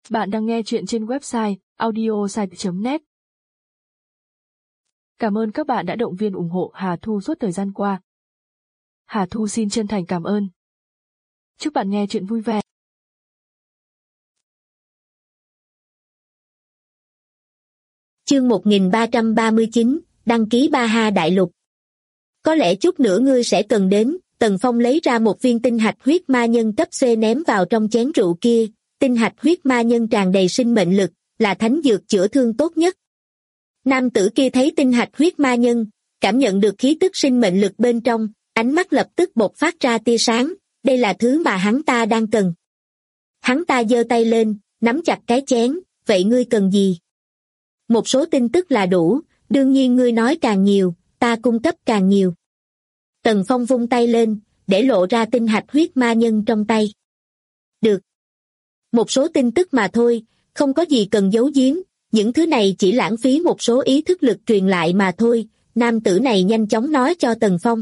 Bạn đang nghe chuyện trên website audiosite.net. Cảm ơn các bạn đã động viên ủng hộ Hà Thu suốt thời gian qua. Hà Thu xin chân thành cảm ơn. Chúc bạn nghe chuyện vui vẻ. Chương 1339, đăng ký Ba Ha Đại Lục. Có lẽ chút nữa ngươi sẽ cần đến. Tần Phong lấy ra một viên tinh hạch huyết ma nhân cấp C ném vào trong chén rượu kia. Tinh hạch huyết ma nhân tràn đầy sinh mệnh lực, là thánh dược chữa thương tốt nhất. Nam tử kia thấy tinh hạch huyết ma nhân, cảm nhận được khí tức sinh mệnh lực bên trong, ánh mắt lập tức bộc phát ra tia sáng, đây là thứ mà hắn ta đang cần. Hắn ta giơ tay lên, nắm chặt cái chén, vậy ngươi cần gì? Một số tin tức là đủ, đương nhiên ngươi nói càng nhiều, ta cung cấp càng nhiều. Tần Phong vung tay lên, để lộ ra tinh hạch huyết ma nhân trong tay. Được. Một số tin tức mà thôi, không có gì cần giấu giếm, những thứ này chỉ lãng phí một số ý thức lực truyền lại mà thôi, nam tử này nhanh chóng nói cho Tần Phong.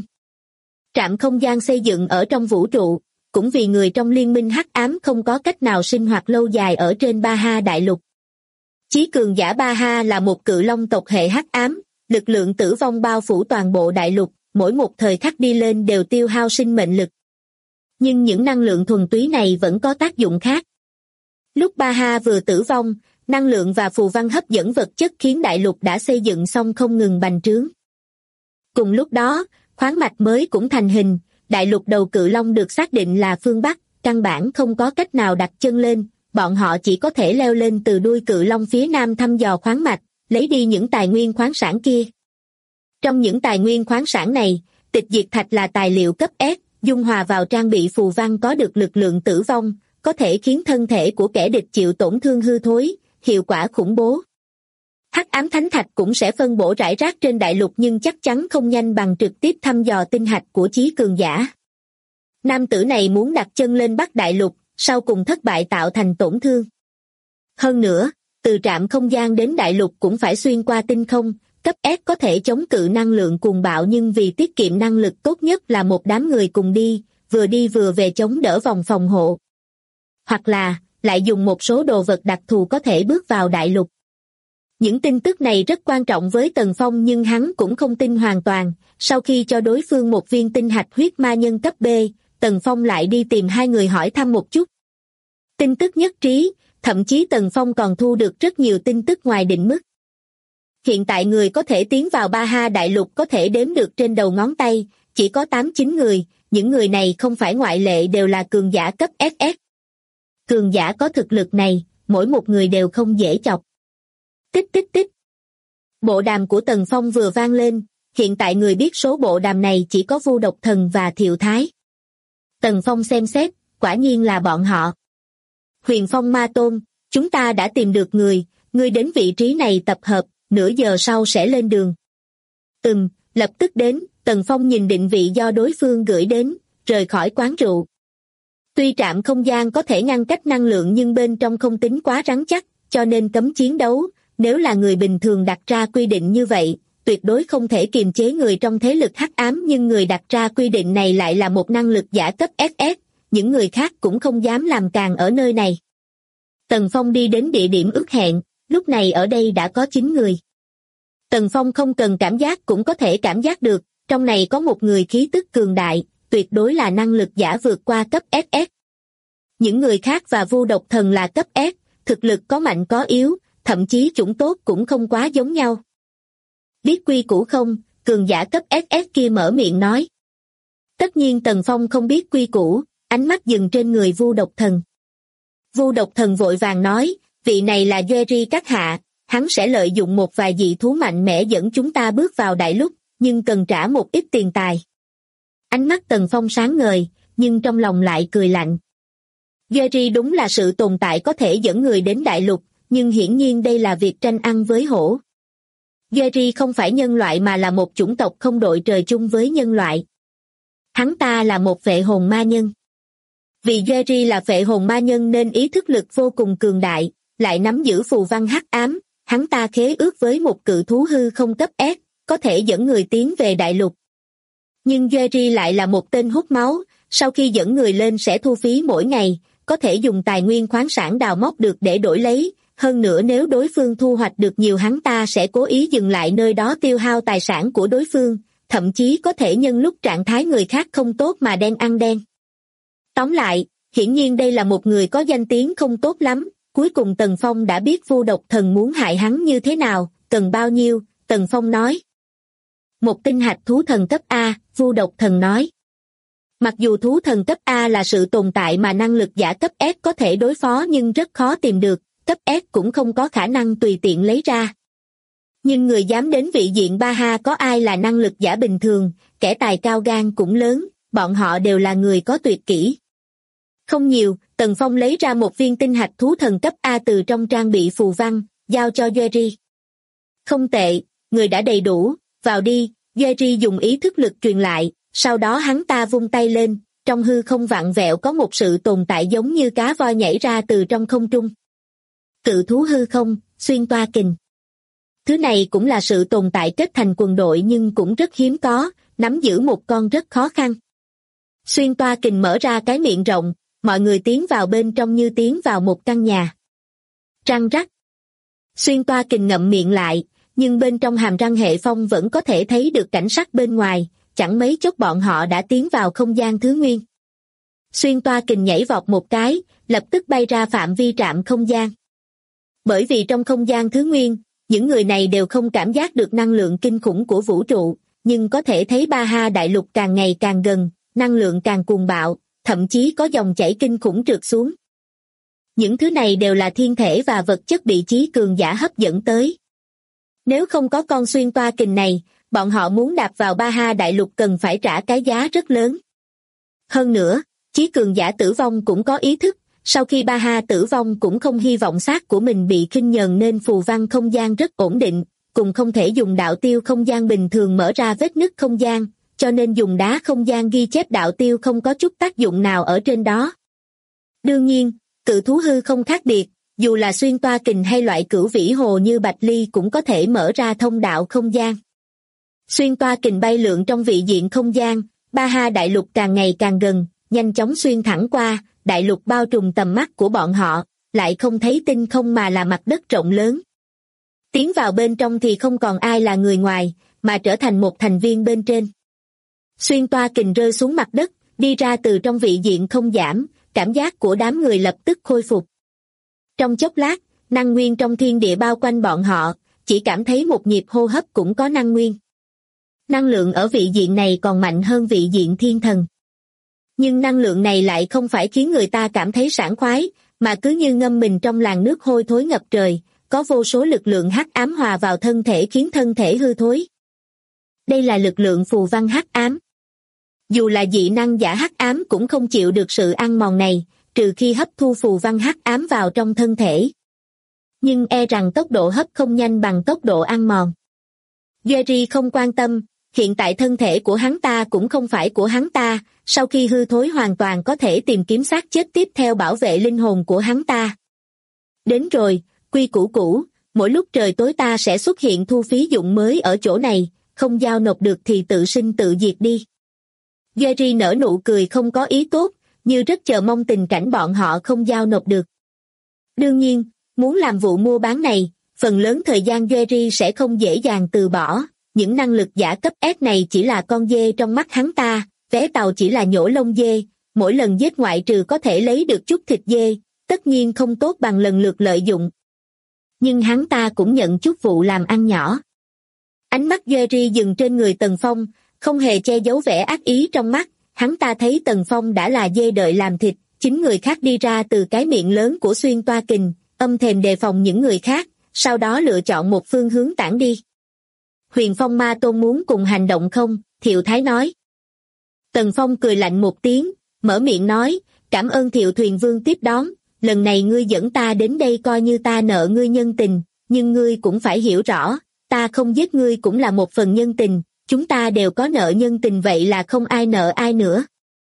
Trạm không gian xây dựng ở trong vũ trụ, cũng vì người trong liên minh hắc ám không có cách nào sinh hoạt lâu dài ở trên Ba Ha Đại Lục. Chí cường giả Ba Ha là một cự long tộc hệ hắc ám, lực lượng tử vong bao phủ toàn bộ đại lục, mỗi một thời khắc đi lên đều tiêu hao sinh mệnh lực. Nhưng những năng lượng thuần túy này vẫn có tác dụng khác. Lúc Ba Ha vừa tử vong, năng lượng và phù văn hấp dẫn vật chất khiến đại lục đã xây dựng xong không ngừng bành trướng. Cùng lúc đó, khoáng mạch mới cũng thành hình, đại lục đầu cự long được xác định là phương Bắc, căn bản không có cách nào đặt chân lên, bọn họ chỉ có thể leo lên từ đuôi cự long phía nam thăm dò khoáng mạch, lấy đi những tài nguyên khoáng sản kia. Trong những tài nguyên khoáng sản này, tịch diệt thạch là tài liệu cấp S, dung hòa vào trang bị phù văn có được lực lượng tử vong, có thể khiến thân thể của kẻ địch chịu tổn thương hư thối, hiệu quả khủng bố. Hắc ám thánh thạch cũng sẽ phân bổ rải rác trên đại lục nhưng chắc chắn không nhanh bằng trực tiếp thăm dò tinh hạch của chí cường giả. Nam tử này muốn đặt chân lên Bắc Đại Lục, sau cùng thất bại tạo thành tổn thương. Hơn nữa, từ trạm không gian đến đại lục cũng phải xuyên qua tinh không, cấp S có thể chống cự năng lượng cuồng bạo nhưng vì tiết kiệm năng lực tốt nhất là một đám người cùng đi vừa về chống đỡ vòng phòng hộ. Hoặc là, lại dùng một số đồ vật đặc thù có thể bước vào đại lục. Những tin tức này rất quan trọng với Tần Phong nhưng hắn cũng không tin hoàn toàn, sau khi cho đối phương một viên tinh hạch huyết ma nhân cấp B, Tần Phong lại đi tìm hai người hỏi thăm một chút. Tin tức nhất trí, thậm chí Tần Phong còn thu được rất nhiều tin tức ngoài định mức. Hiện tại người có thể tiến vào Ba Ha Đại Lục có thể đếm được trên đầu ngón tay, chỉ có 8-9 người, những người này không phải ngoại lệ đều là cường giả cấp SS. Cường giả có thực lực này, mỗi một người đều không dễ chọc. Tích tích tích. Bộ đàm của Tần Phong vừa vang lên, hiện tại người biết số bộ đàm này chỉ có Vu Độc Thần và Thiệu Thái. Tần Phong xem xét, quả nhiên là bọn họ. Huyền Phong Ma Tôn, chúng ta đã tìm được người đến vị trí này tập hợp, nửa giờ sau sẽ lên đường. Lập tức đến, Tần Phong nhìn định vị do đối phương gửi đến, rời khỏi quán rượu. Tuy trạm không gian có thể ngăn cách năng lượng nhưng bên trong không tính quá rắn chắc, cho nên cấm chiến đấu, nếu là người bình thường đặt ra quy định như vậy, tuyệt đối không thể kiềm chế người trong thế lực hắc ám nhưng người đặt ra quy định này lại là một năng lực giả cấp SS, những người khác cũng không dám làm càng ở nơi này. Tần Phong đi đến địa điểm ước hẹn, lúc này ở đây đã có 9 người. Tần Phong không cần cảm giác cũng có thể cảm giác được, trong này có một người khí tức cường đại, tuyệt đối là năng lực giả vượt qua cấp SS. Những người khác và Vu Độc Thần là cấp S, thực lực có mạnh có yếu, thậm chí chủng tốt cũng không quá giống nhau. Biết quy củ không? Cường giả cấp SS kia mở miệng nói. Tất nhiên Tần Phong không biết quy củ, ánh mắt dừng trên người Vu Độc Thần. Vu Độc Thần vội vàng nói, vị này là Jerry các hạ, hắn sẽ lợi dụng một vài dị thú mạnh mẽ dẫn chúng ta bước vào đại lục, nhưng cần trả một ít tiền tài. Ánh mắt Tần Phong sáng ngời, nhưng trong lòng lại cười lạnh. Jerry đúng là sự tồn tại có thể dẫn người đến đại lục, nhưng hiển nhiên đây là việc tranh ăn với hổ. Jerry không phải nhân loại mà là một chủng tộc không đội trời chung với nhân loại. Hắn ta là một phệ hồn ma nhân. Vì Jerry là phệ hồn ma nhân nên ý thức lực vô cùng cường đại, lại nắm giữ phù văn hắc ám, hắn ta khế ước với một cự thú hư không cấp S, có thể dẫn người tiến về đại lục. Nhưng Jerry lại là một tên hút máu, sau khi dẫn người lên sẽ thu phí mỗi ngày, có thể dùng tài nguyên khoáng sản đào móc được để đổi lấy, hơn nữa nếu đối phương thu hoạch được nhiều hắn ta sẽ cố ý dừng lại nơi đó tiêu hao tài sản của đối phương, thậm chí có thể nhân lúc trạng thái người khác không tốt mà đen ăn đen. Tóm lại, hiển nhiên đây là một người có danh tiếng không tốt lắm, cuối cùng Tần Phong đã biết Vu Độc Thần muốn hại hắn như thế nào, cần bao nhiêu, Tần Phong nói. Một tinh hạch thú thần cấp A, Vu Độc Thần nói. Mặc dù thú thần cấp A là sự tồn tại mà năng lực giả cấp S có thể đối phó nhưng rất khó tìm được, cấp S cũng không có khả năng tùy tiện lấy ra. Nhưng người dám đến vị diện Ba Ha có ai là năng lực giả bình thường, kẻ tài cao gan cũng lớn, bọn họ đều là người có tuyệt kỹ. Không nhiều, Tần Phong lấy ra một viên tinh hạch thú thần cấp A từ trong trang bị phù văn, giao cho Jerry. Không tệ, người đã đầy đủ, vào đi, Jerry dùng ý thức lực truyền lại, sau đó hắn ta vung tay lên, trong hư không vặn vẹo có một sự tồn tại giống như cá voi nhảy ra từ trong không trung. Cự thú hư không, xuyên toa kình. Thứ này cũng là sự tồn tại kết thành quần đội nhưng cũng rất hiếm có, nắm giữ một con rất khó khăn. Xuyên toa kình mở ra cái miệng rộng, mọi người tiến vào bên trong như tiến vào một căn nhà. Răng rắc. Xuyên toa kình ngậm miệng lại, nhưng bên trong hàm răng hệ phong vẫn có thể thấy được cảnh sắc bên ngoài, chẳng mấy chốc bọn họ đã tiến vào không gian thứ nguyên. Xuyên toa kình nhảy vọt một cái, lập tức bay ra phạm vi trạm không gian. Bởi vì trong không gian thứ nguyên, những người này đều không cảm giác được năng lượng kinh khủng của vũ trụ, nhưng có thể thấy Ba Ha đại lục càng ngày càng gần, năng lượng càng cuồng bạo, thậm chí có dòng chảy kinh khủng trượt xuống. Những thứ này đều là thiên thể và vật chất bị chí cường giả hấp dẫn tới. Nếu không có con xuyên toa kình này, bọn họ muốn đạp vào Ba Ha đại lục cần phải trả cái giá rất lớn. Hơn nữa, chí cường giả tử vong cũng có ý thức, sau khi Ba Ha tử vong cũng không hy vọng xác của mình bị khinh nhờn nên phù văn không gian rất ổn định, cùng không thể dùng đạo tiêu không gian bình thường mở ra vết nứt không gian, cho nên dùng đá không gian ghi chép đạo tiêu không có chút tác dụng nào ở trên đó. Đương nhiên, cự thú hư không khác biệt, dù là xuyên toa kình hay loại cửu vĩ hồ như Bạch Ly cũng có thể mở ra thông đạo không gian. Xuyên toa kình bay lượn trong vị diện không gian, Ba Ha đại lục càng ngày càng gần, nhanh chóng xuyên thẳng qua, đại lục bao trùm tầm mắt của bọn họ, lại không thấy tinh không mà là mặt đất rộng lớn. Tiến vào bên trong thì không còn ai là người ngoài, mà trở thành một thành viên bên trên. Xuyên toa kình rơi xuống mặt đất, đi ra từ trong vị diện không giảm, cảm giác của đám người lập tức khôi phục. Trong chốc lát, năng nguyên trong thiên địa bao quanh bọn họ, chỉ cảm thấy một nhịp hô hấp cũng có năng nguyên. Năng lượng ở vị diện này còn mạnh hơn vị diện thiên thần. Nhưng năng lượng này lại không phải khiến người ta cảm thấy sảng khoái, mà cứ như ngâm mình trong làn nước hôi thối ngập trời, có vô số lực lượng hắc ám hòa vào thân thể khiến thân thể hư thối. Đây là lực lượng phù văn hắc ám. Dù là dị năng giả hắc ám cũng không chịu được sự ăn mòn này, trừ khi hấp thu phù văn hắc ám vào trong thân thể. Nhưng e rằng tốc độ hấp không nhanh bằng tốc độ ăn mòn. Jerry không quan tâm, hiện tại thân thể của hắn ta cũng không phải của hắn ta, sau khi hư thối hoàn toàn có thể tìm kiếm xác chết tiếp theo bảo vệ linh hồn của hắn ta. Đến rồi, quy củ cũ, mỗi lúc trời tối ta sẽ xuất hiện thu phí dụng mới ở chỗ này, không giao nộp được thì tự sinh tự diệt đi. Jerry nở nụ cười không có ý tốt, như rất chờ mong tình cảnh bọn họ không giao nộp được. Đương nhiên, muốn làm vụ mua bán này, phần lớn thời gian Jerry sẽ không dễ dàng từ bỏ, những năng lực giả cấp S này chỉ là con dê trong mắt hắn ta, vé tàu chỉ là nhổ lông dê, mỗi lần giết ngoại trừ có thể lấy được chút thịt dê, tất nhiên không tốt bằng lần lượt lợi dụng. Nhưng hắn ta cũng nhận chút vụ làm ăn nhỏ. Ánh mắt Jerry dừng trên người Tần Phong, không hề che giấu vẻ ác ý trong mắt, hắn ta thấy Tần Phong đã là dê đợi làm thịt, chính người khác đi ra từ cái miệng lớn của xuyên toa kình, âm thầm đề phòng những người khác, sau đó lựa chọn một phương hướng tản đi. Huyền Phong Ma Tôn muốn cùng hành động không? Thiệu Thái nói. Tần Phong cười lạnh một tiếng, mở miệng nói, cảm ơn Thiệu Thuyền Vương tiếp đón, lần này ngươi dẫn ta đến đây coi như ta nợ ngươi nhân tình, nhưng ngươi cũng phải hiểu rõ, ta không giết ngươi cũng là một phần nhân tình, chúng ta đều có nợ nhân tình vậy là không ai nợ ai nữa.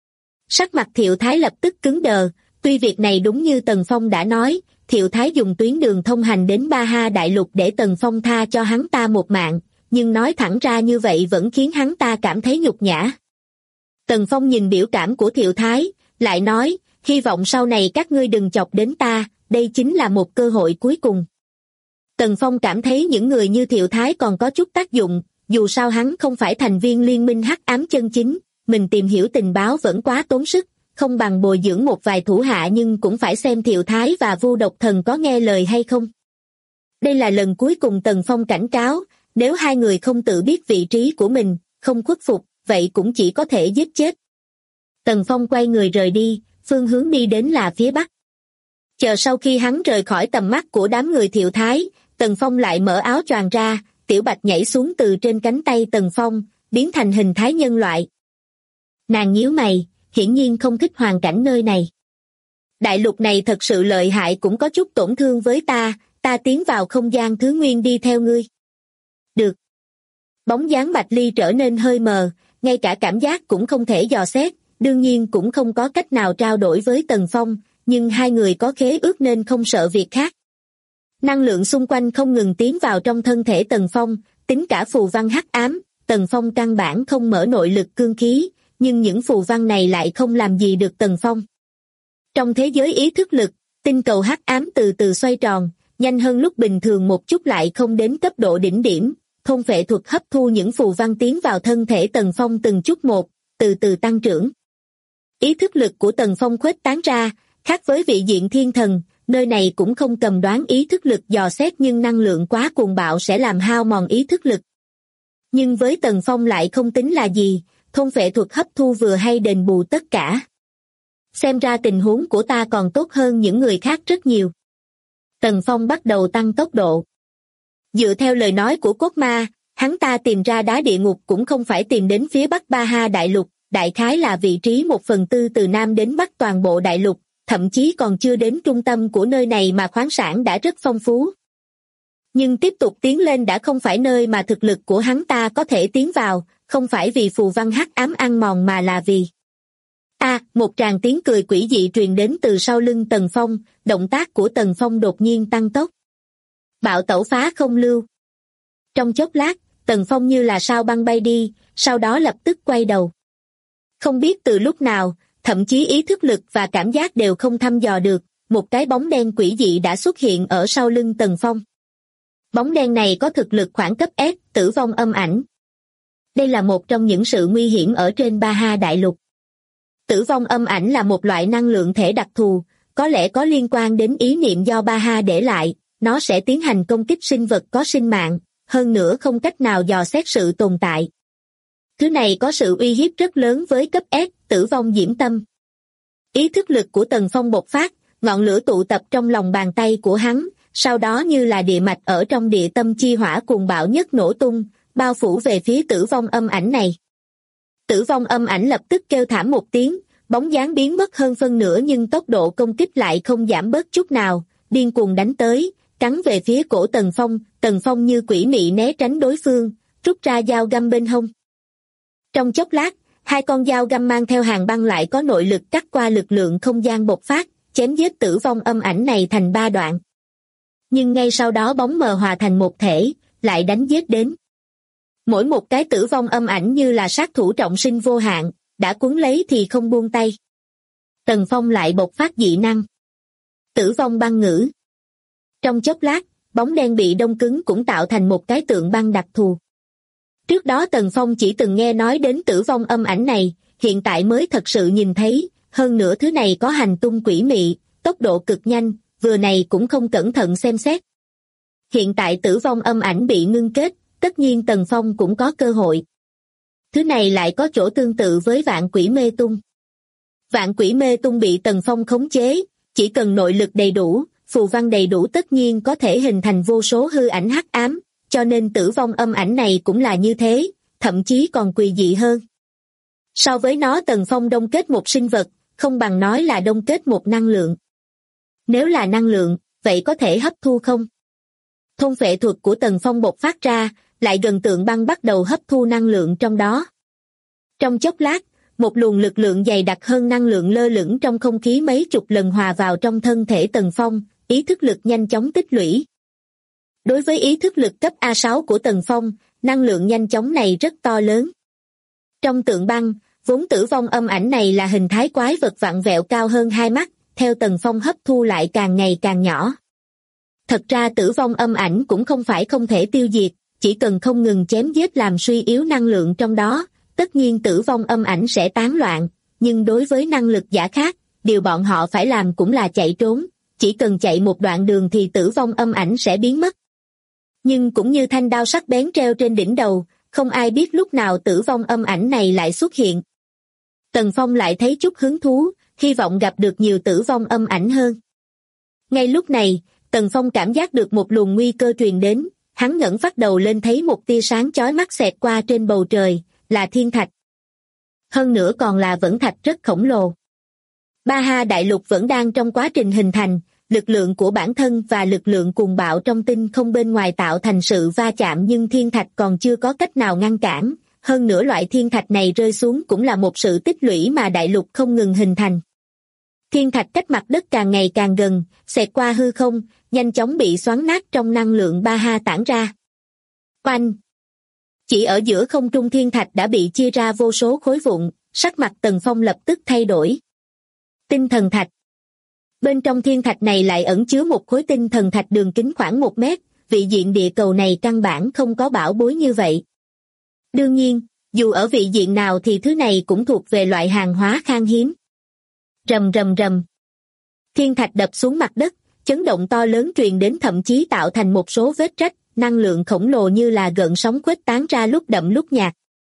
Sắc mặt Thiệu Thái lập tức cứng đờ, tuy việc này đúng như Tần Phong đã nói, Thiệu Thái dùng tuyến đường thông hành đến Ba Ha đại lục để Tần Phong tha cho hắn ta một mạng, nhưng nói thẳng ra như vậy vẫn khiến hắn ta cảm thấy nhục nhã. Tần Phong nhìn biểu cảm của Thiệu Thái, lại nói, hy vọng sau này các ngươi đừng chọc đến ta, đây chính là một cơ hội cuối cùng. Tần Phong cảm thấy những người như Thiệu Thái còn có chút tác dụng, dù sao hắn không phải thành viên liên minh hắc ám chân chính, mình tìm hiểu tình báo vẫn quá tốn sức, không bằng bồi dưỡng một vài thủ hạ, nhưng cũng phải xem Thiệu Thái và Vu Độc Thần có nghe lời hay không. Đây là lần cuối cùng Tần Phong cảnh cáo, nếu hai người không tự biết vị trí của mình, không khuất phục, vậy cũng chỉ có thể giết chết. Tần Phong quay người rời đi, phương hướng đi đến là phía bắc. Chờ sau khi hắn rời khỏi tầm mắt của đám người Thiệu Thái, Tần Phong lại mở áo choàng ra, Tiểu Bạch nhảy xuống từ trên cánh tay Tần Phong, biến thành hình thái nhân loại. Nàng nhíu mày, hiển nhiên không thích hoàn cảnh nơi này. Đại lục này thật sự lợi hại, cũng có chút tổn thương với ta tiến vào không gian thứ nguyên đi theo ngươi. Được. Bóng dáng Bạch Ly trở nên hơi mờ, ngay cả cảm giác cũng không thể dò xét, đương nhiên cũng không có cách nào trao đổi với Tần Phong, nhưng hai người có khế ước nên không sợ việc khác. Năng lượng xung quanh không ngừng tiến vào trong thân thể Tần Phong, tính cả phù văn hắc ám, Tần Phong căn bản không mở nội lực cương khí, nhưng những phù văn này lại không làm gì được Tần Phong. Trong thế giới ý thức lực, tinh cầu hắc ám từ từ xoay tròn, nhanh hơn lúc bình thường một chút lại không đến cấp độ đỉnh điểm, thôn phệ thuật hấp thu những phù văn tiến vào thân thể Tần Phong từng chút một, từ từ tăng trưởng. Ý thức lực của Tần Phong khuếch tán ra, khác với vị diện thiên thần, nơi này cũng không cầm đoán ý thức lực dò xét, nhưng năng lượng quá cuồng bạo sẽ làm hao mòn ý thức lực. Nhưng với Tần Phong lại không tính là gì, thôn phệ thuật hấp thu vừa hay đền bù tất cả. Xem ra tình huống của ta còn tốt hơn những người khác rất nhiều. Tần Phong bắt đầu tăng tốc độ. Dựa theo lời nói của Cốt Ma, hắn ta tìm ra đá địa ngục cũng không phải tìm đến phía bắc Ba Ha đại lục, đại khái là vị trí 1/4 từ nam đến bắc toàn bộ đại lục, thậm chí còn chưa đến trung tâm của nơi này mà khoáng sản đã rất phong phú. Nhưng tiếp tục tiến lên đã không phải nơi mà thực lực của hắn ta có thể tiến vào, không phải vì phù văn hắc ám ăn mòn mà là vì... Một tràng tiếng cười quỷ dị truyền đến từ sau lưng Tần Phong, động tác của Tần Phong đột nhiên tăng tốc. Bạo tẩu phá không lưu. Trong chốc lát, Tần Phong như là sao băng bay đi, sau đó lập tức quay đầu. Không biết từ lúc nào, thậm chí ý thức lực và cảm giác đều không thăm dò được, một cái bóng đen quỷ dị đã xuất hiện ở sau lưng Tần Phong. Bóng đen này có thực lực khoảng cấp S, tử vong âm ảnh. Đây là một trong những sự nguy hiểm ở trên Ba Ha đại lục. Tử vong âm ảnh là một loại năng lượng thể đặc thù, có lẽ có liên quan đến ý niệm do Ba Ha để lại, nó sẽ tiến hành công kích sinh vật có sinh mạng, hơn nữa không cách nào dò xét sự tồn tại. Thứ này có sự uy hiếp rất lớn với cấp S, tử vong diễm tâm. Ý thức lực của Tần Phong bộc phát, ngọn lửa tụ tập trong lòng bàn tay của hắn, sau đó như là địa mạch ở trong địa tâm chi hỏa cuồng bạo nhất nổ tung, bao phủ về phía tử vong âm ảnh này. Tử vong âm ảnh lập tức kêu thảm một tiếng, bóng dáng biến mất hơn phân nửa, nhưng tốc độ công kích lại không giảm bớt chút nào, điên cuồng đánh tới, cắn về phía cổ Tần Phong như quỷ mị né tránh đối phương, rút ra dao găm bên hông. Trong chốc lát, hai con dao găm mang theo hàng băng lại có nội lực cắt qua lực lượng không gian bộc phát, chém giết tử vong âm ảnh này thành 3 đoạn. Nhưng ngay sau đó bóng mờ hòa thành một thể, lại đánh giết đến. Mỗi một cái tử vong âm ảnh như là sát thủ trọng sinh vô hạn, đã cuốn lấy thì không buông tay. Tần Phong lại bộc phát dị năng. Tử vong băng ngữ. Trong chốc lát, bóng đen bị đông cứng cũng tạo thành một cái tượng băng đặc thù. Trước đó Tần Phong chỉ từng nghe nói đến tử vong âm ảnh này, hiện tại mới thật sự nhìn thấy, hơn nữa thứ này có hành tung quỷ mị, tốc độ cực nhanh, vừa này cũng không cẩn thận xem xét. Hiện tại tử vong âm ảnh bị ngưng kết, tất nhiên Tần Phong cũng có cơ hội. Thứ này lại có chỗ tương tự với vạn quỷ mê tung. Vạn quỷ mê tung bị Tần Phong khống chế, chỉ cần nội lực đầy đủ, phù văn đầy đủ tất nhiên có thể hình thành vô số hư ảnh hắc ám, cho nên tử vong âm ảnh này cũng là như thế, thậm chí còn quỷ dị hơn. So với nó Tần Phong đông kết một sinh vật, không bằng nói là đông kết một năng lượng. Nếu là năng lượng, vậy có thể hấp thu không? Thôn phệ thuật của Tần Phong bộc phát ra, lại gần tượng băng bắt đầu hấp thu năng lượng trong đó. Trong chốc lát, một luồng lực lượng dày đặc hơn năng lượng lơ lửng trong không khí mấy chục lần hòa vào trong thân thể Tần Phong, ý thức lực nhanh chóng tích lũy. Đối với ý thức lực cấp A6 của Tần Phong, năng lượng nhanh chóng này rất to lớn. Trong tượng băng, vốn tử vong âm ảnh này là hình thái quái vật vặn vẹo cao hơn 2 mắt, theo Tần Phong hấp thu lại càng ngày càng nhỏ. Thật ra tử vong âm ảnh cũng không phải không thể tiêu diệt, chỉ cần không ngừng chém giết làm suy yếu năng lượng trong đó, tất nhiên tử vong âm ảnh sẽ tán loạn, nhưng đối với năng lực giả khác, điều bọn họ phải làm cũng là chạy trốn, chỉ cần chạy một đoạn đường thì tử vong âm ảnh sẽ biến mất. Nhưng cũng như thanh đao sắc bén treo trên đỉnh đầu, không ai biết lúc nào tử vong âm ảnh này lại xuất hiện. Tần Phong lại thấy chút hứng thú, hy vọng gặp được nhiều tử vong âm ảnh hơn. Ngay lúc này, Tần Phong cảm giác được một luồng nguy cơ truyền đến, hắn ngẩng phát đầu lên thấy một tia sáng chói mắt xẹt qua trên bầu trời, là thiên thạch. Hơn nữa còn là vẫn thạch rất khổng lồ. Baha đại lục vẫn đang trong quá trình hình thành, lực lượng của bản thân và lực lượng cuồng bạo trong tinh không bên ngoài tạo thành sự va chạm, nhưng thiên thạch còn chưa có cách nào ngăn cản, hơn nữa loại thiên thạch này rơi xuống cũng là một sự tích lũy mà đại lục không ngừng hình thành. Thiên thạch cách mặt đất càng ngày càng gần, xẹt qua hư không, nhanh chóng bị xoắn nát trong năng lượng Baha tản ra. Oanh! Chỉ ở giữa không trung thiên thạch đã bị chia ra vô số khối vụn, sắc mặt Tần Phong lập tức thay đổi. Tinh thần thạch. Bên trong thiên thạch này lại ẩn chứa một khối tinh thần thạch đường kính khoảng 1 mét, vị diện địa cầu này căn bản không có bảo bối như vậy. Đương nhiên, dù ở vị diện nào thì thứ này cũng thuộc về loại hàng hóa khan hiếm. Rầm rầm rầm. Thiên thạch đập xuống mặt đất, chấn động to lớn truyền đến, thậm chí tạo thành một số vết rách, năng lượng khổng lồ như là gợn sóng khuếch tán ra lúc đậm lúc nhạt.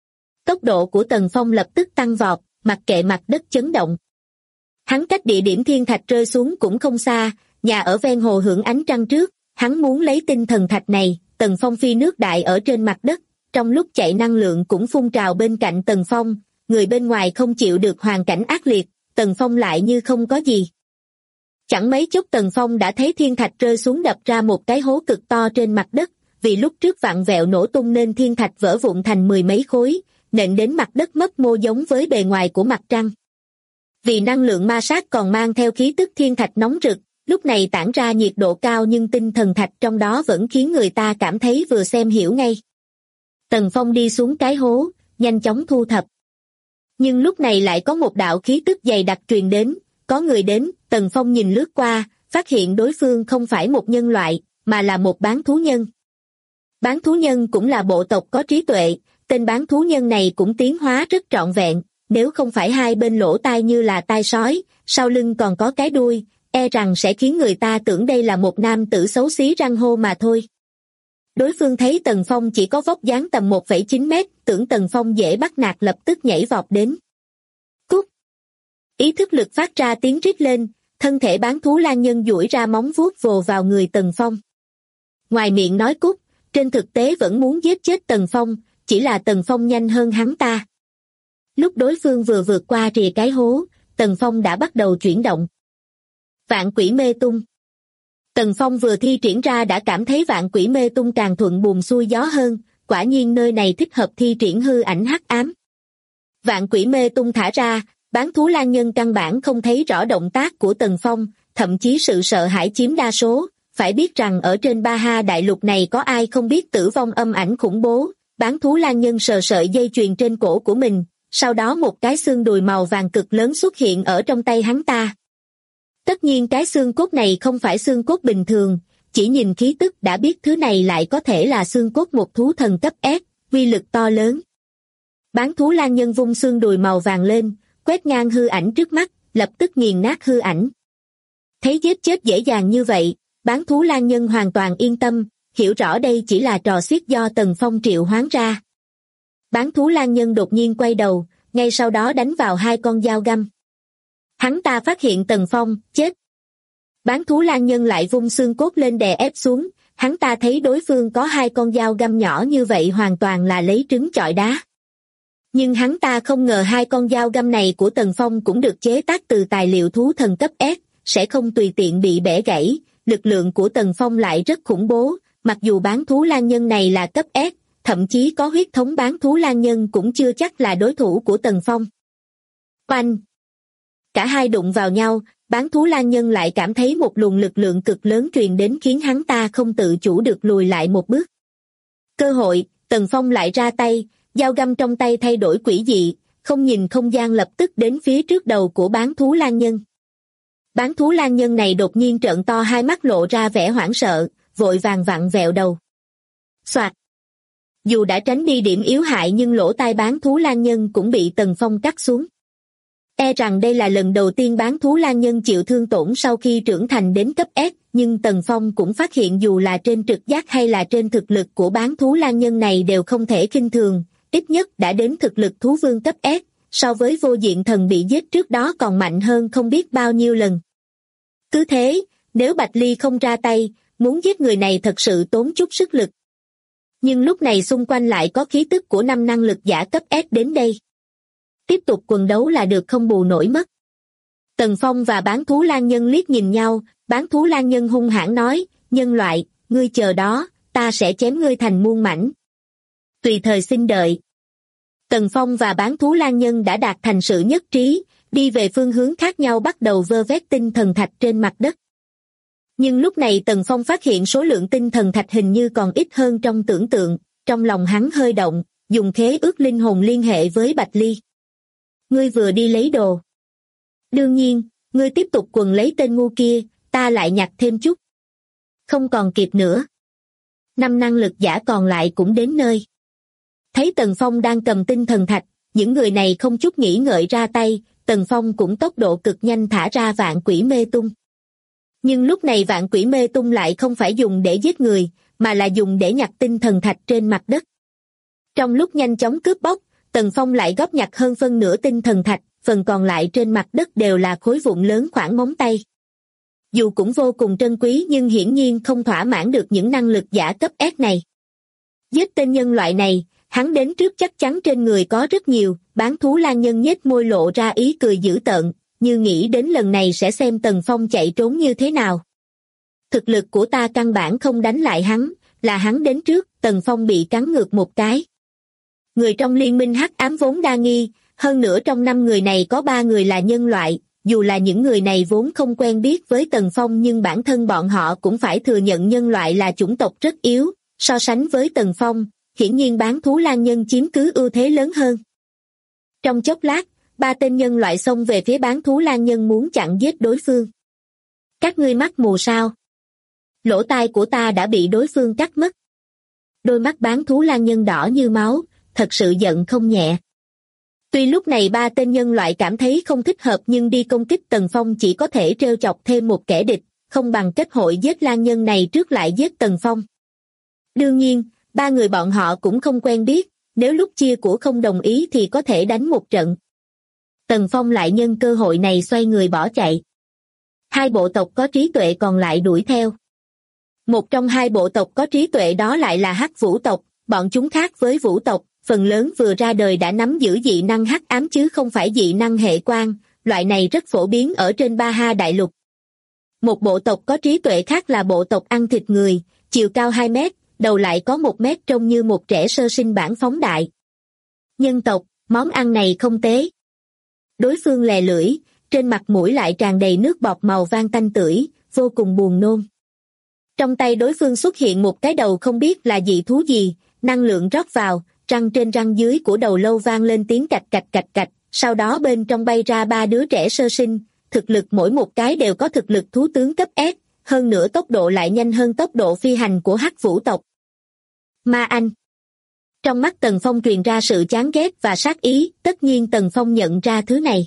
Tốc độ của Tần Phong lập tức tăng vọt, mặc kệ mặt đất chấn động. Hắn cách địa điểm thiên thạch rơi xuống cũng không xa, nhà ở ven hồ hưởng ánh trăng trước, hắn muốn lấy tinh thần thạch này. Tần Phong phi nước đại ở trên mặt đất, trong lúc chạy năng lượng cũng phun trào bên cạnh Tần Phong, người bên ngoài không chịu được hoàn cảnh ác liệt, Tần Phong lại như không có gì. Chẳng mấy chốc Tần Phong đã thấy thiên thạch rơi xuống đập ra một cái hố cực to trên mặt đất, vì lúc trước vặn vẹo nổ tung nên thiên thạch vỡ vụn thành 10 mấy khối, nện đến mặt đất mấp mô giống với bề ngoài của mặt trăng. Vì năng lượng ma sát còn mang theo khí tức thiên thạch nóng rực, lúc này tản ra nhiệt độ cao, nhưng tinh thần thạch trong đó vẫn khiến người ta cảm thấy vừa xem hiểu ngay. Tần Phong đi xuống cái hố, nhanh chóng thu thập. Nhưng lúc này lại có một đạo khí tức dày đặc truyền đến, có người đến. Tần Phong nhìn lướt qua, phát hiện đối phương không phải một nhân loại, mà là một bán thú nhân. Bán thú nhân cũng là bộ tộc có trí tuệ, tên bán thú nhân này cũng tiến hóa rất trọn vẹn, nếu không phải hai bên lỗ tai như là tai sói, sau lưng còn có cái đuôi, e rằng sẽ khiến người ta tưởng đây là một nam tử xấu xí răng hô mà thôi. Đối phương thấy Tần Phong chỉ có vóc dáng tầm 1,9 mét, tưởng Tần Phong dễ bắt nạt, lập tức nhảy vọt đến. Cút! Ý thức lực phát ra tiếng rít lên, thân thể bán thú lang nhân duỗi ra móng vuốt vồ vào người Tần Phong. Ngoài miệng nói cút, trên thực tế vẫn muốn giết chết Tần Phong, chỉ là Tần Phong nhanh hơn hắn ta. Lúc đối phương vừa vượt qua rìa cái hố, Tần Phong đã bắt đầu chuyển động. Vạn quỷ mê tung. Tần Phong vừa thi triển ra đã cảm thấy vạn quỷ mê tung càng thuận buồm xuôi gió hơn, quả nhiên nơi này thích hợp thi triển hư ảnh hắc ám. Vạn quỷ mê tung thả ra, bán thú lang nhân căn bản không thấy rõ động tác của Tần Phong, thậm chí sự sợ hãi chiếm đa số. Phải biết rằng ở trên Baha đại lục này có ai không biết tử vong âm ảnh khủng bố. Bán thú lang nhân sờ sợi dây chuyền trên cổ của mình, sau đó một cái xương đùi màu vàng cực lớn xuất hiện ở trong tay hắn ta. Tất nhiên cái xương cốt này không phải xương cốt bình thường, chỉ nhìn khí tức đã biết thứ này lại có thể là xương cốt một thú thần cấp S, uy lực to lớn. Bán thú lang nhân vung xương đùi màu vàng lên, quét ngang hư ảnh trước mắt, lập tức nghiền nát hư ảnh. Thấy giết chết dễ dàng như vậy, bán thú lang nhân hoàn toàn yên tâm, hiểu rõ đây chỉ là trò xiết do Tần Phong triệu hoán ra. Bán thú lang nhân đột nhiên quay đầu, ngay sau đó đánh vào hai con dao găm. Hắn ta phát hiện Tần Phong, chết. Bán thú lang nhân lại vung xương cốt lên đè ép xuống, hắn ta thấy đối phương có hai con dao găm nhỏ như vậy hoàn toàn là lấy trứng chọi đá. Nhưng hắn ta không ngờ hai con dao găm này của Tần Phong cũng được chế tác từ tài liệu thú thần cấp S, sẽ không tùy tiện bị bẻ gãy, lực lượng của Tần Phong lại rất khủng bố, mặc dù bán thú lang nhân này là cấp S, thậm chí có huyết thống bán thú lang nhân cũng chưa chắc là đối thủ của Tần Phong. Oanh! Cả hai đụng vào nhau, bán thú lang nhân lại cảm thấy một luồng lực lượng cực lớn truyền đến khiến hắn ta không tự chủ được lùi lại một bước. Cơ hội, Tần Phong lại ra tay, dao găm trong tay thay đổi quỷ dị, không nhìn không gian lập tức đến phía trước đầu của bán thú lang nhân. Bán thú lang nhân này đột nhiên trợn to hai mắt lộ ra vẻ hoảng sợ, vội vàng vặn vẹo đầu. Soạt! Dù đã tránh đi điểm yếu hại nhưng lỗ tai bán thú lang nhân cũng bị Tần Phong cắt xuống. E rằng đây là lần đầu tiên bán thú lang nhân chịu thương tổn sau khi trưởng thành đến cấp S, nhưng Tần Phong cũng phát hiện dù là trên trực giác hay là trên thực lực của bán thú lang nhân này đều không thể khinh thường, ít nhất đã đến thực lực thú vương cấp S, so với vô diện thần bị giết trước đó còn mạnh hơn không biết bao nhiêu lần. Cứ thế, nếu Bạch Ly không ra tay, muốn giết người này thật sự tốn chút sức lực. Nhưng lúc này xung quanh lại có khí tức của 5 năng lực giả cấp S đến đây. Tiếp tục quần đấu là được không bù nổi mất. Tần Phong và bán thú lang nhân liếc nhìn nhau, bán thú lang nhân hung hãn nói, nhân loại, ngươi chờ đó, ta sẽ chém ngươi thành muôn mảnh. Tùy thời xin đợi. Tần Phong và bán thú lang nhân đã đạt thành sự nhất trí, đi về phương hướng khác nhau bắt đầu vơ vét tinh thần thạch trên mặt đất. Nhưng lúc này Tần Phong phát hiện số lượng tinh thần thạch hình như còn ít hơn trong tưởng tượng, trong lòng hắn hơi động, dùng khế ước linh hồn liên hệ với Bạch Ly. Ngươi vừa đi lấy đồ. Đương nhiên, ngươi tiếp tục quần lấy tên ngu kia, ta lại nhặt thêm chút. Không còn kịp nữa. 5 năng lực giả còn lại cũng đến nơi. Thấy Tần Phong đang cầm tinh thần thạch, những người này không chút nghĩ ngợi ra tay, Tần Phong cũng tốc độ cực nhanh thả ra vạn quỷ mê tung. Nhưng lúc này vạn quỷ mê tung lại không phải dùng để giết người, mà là dùng để nhặt tinh thần thạch trên mặt đất. Trong lúc nhanh chóng cướp bóc, Tần Phong lại góp nhặt hơn phân nửa tinh thần thạch, phần còn lại trên mặt đất đều là khối vụn lớn khoảng móng tay. Dù cũng vô cùng trân quý nhưng hiển nhiên không thỏa mãn được những năng lực giả cấp S này. Giết tên nhân loại này, hắn đến trước chắc chắn trên người có rất nhiều, bán thú lang nhân nhếch môi lộ ra ý cười dữ tợn, như nghĩ đến lần này sẽ xem Tần Phong chạy trốn như thế nào. Thực lực của ta căn bản không đánh lại hắn, là hắn đến trước, Tần Phong bị cắn ngược một cái. Người trong liên minh hắc ám vốn đa nghi, hơn nữa trong 5 người này có 3 người là nhân loại, dù là những người này vốn không quen biết với Tần Phong nhưng bản thân bọn họ cũng phải thừa nhận nhân loại là chủng tộc rất yếu, so sánh với Tần Phong, hiển nhiên bán thú lang nhân chiếm cứ ưu thế lớn hơn. Trong chốc lát, 3 tên nhân loại xông về phía bán thú lang nhân muốn chặn giết đối phương. Các ngươi mắt mù sao? Lỗ tai của ta đã bị đối phương cắt mất. Đôi mắt bán thú lang nhân đỏ như máu, thật sự giận không nhẹ. Tuy lúc này 3 tên nhân loại cảm thấy không thích hợp nhưng đi công kích Tần Phong chỉ có thể trêu chọc thêm một kẻ địch, không bằng kết hội giết lang nhân này trước lại giết Tần Phong. Đương nhiên, 3 người bọn họ cũng không quen biết, nếu lúc chia của không đồng ý thì có thể đánh một trận. Tần Phong lại nhân cơ hội này xoay người bỏ chạy. 2 bộ tộc có trí tuệ còn lại đuổi theo. Một trong 2 bộ tộc có trí tuệ đó lại là Hắc Vũ tộc, bọn chúng khác với Vũ tộc, phần lớn vừa ra đời đã nắm giữ dị năng hắc ám chứ không phải dị năng hệ quang, loại này rất phổ biến ở trên Ba Ha đại lục. Một bộ tộc có trí tuệ khác là bộ tộc ăn thịt người, chiều cao 2 mét, đầu lại có 1 mét trông như một trẻ sơ sinh bản phóng đại. Nhân tộc, món ăn này không tế. Đối phương lè lưỡi, trên mặt mũi lại tràn đầy nước bọt màu vang tanh tưởi, vô cùng buồn nôn. Trong tay đối phương xuất hiện một cái đầu không biết là dị thú gì, năng lượng rót vào, răng trên răng dưới của đầu lâu vang lên tiếng cạch cạch cạch cạch, sau đó bên trong bay ra 3 đứa trẻ sơ sinh, thực lực mỗi một cái đều có thực lực thú tướng cấp S, hơn nữa tốc độ lại nhanh hơn tốc độ phi hành của Hắc Vũ tộc. Ma Anh. Trong mắt Tần Phong truyền ra sự chán ghét và sát ý, tất nhiên Tần Phong nhận ra thứ này.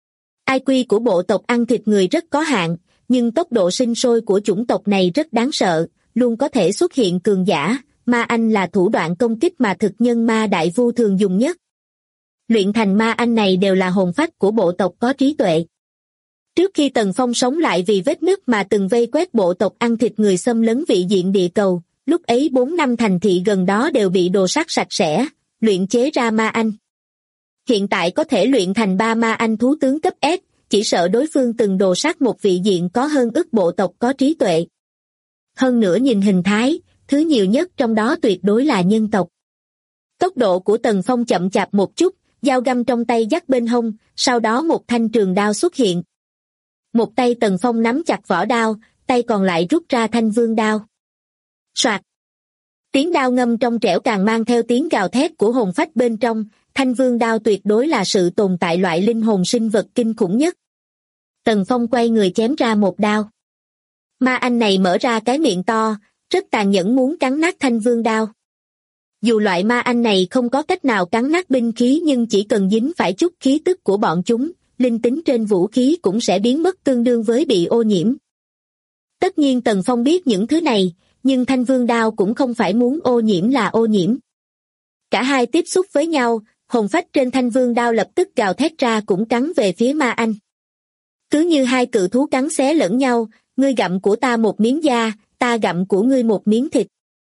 IQ của bộ tộc ăn thịt người rất có hạn, nhưng tốc độ sinh sôi của chủng tộc này rất đáng sợ, luôn có thể xuất hiện cường giả. Ma Anh là thủ đoạn công kích mà thực nhân ma đại vu thường dùng nhất. Luyện thành Ma Anh này đều là hồn phách của bộ tộc có trí tuệ. Trước khi Tần Phong sống lại vì vết nứt mà từng vây quét bộ tộc ăn thịt người xâm lấn vị diện địa cầu, lúc ấy 4 năm thành thị gần đó đều bị đồ sát sạch sẽ, luyện chế ra Ma Anh. Hiện tại có thể luyện thành 3 Ma Anh thú tướng cấp S, chỉ sợ đối phương từng đồ sát một vị diện có hơn ức bộ tộc có trí tuệ. Hơn nữa nhìn hình thái, thứ nhiều nhất trong đó tuyệt đối là nhân tộc. Tốc độ của Tần Phong chậm chạp một chút, dao găm trong tay dắt bên hông, sau đó một thanh trường đao xuất hiện. Một tay Tần Phong nắm chặt vỏ đao, tay còn lại rút ra thanh vương đao. Soạt! Tiếng đao ngâm trong trẻo càng mang theo tiếng gào thét của hồn phách bên trong, Thanh Vương đao tuyệt đối là sự tồn tại loại linh hồn sinh vật kinh khủng nhất. Tần Phong quay người chém ra một đao. Ma anh này mở ra cái miệng to, rất tàn nhẫn muốn cắn nát Thanh Vương đao. Dù loại ma anh này không có cách nào cắn nát binh khí nhưng chỉ cần dính phải chút khí tức của bọn chúng, linh tính trên vũ khí cũng sẽ biến mất tương đương với bị ô nhiễm. Tất nhiên Tần Phong biết những thứ này, nhưng Thanh Vương đao cũng không phải muốn ô nhiễm là ô nhiễm. Cả hai tiếp xúc với nhau, hồn phách trên Thanh Vương đao lập tức gào thét ra cũng cắn về phía ma anh. Cứ như hai cự thú cắn xé lẫn nhau, ngươi gặm của ta một miếng da, ta gặm của ngươi một miếng thịt.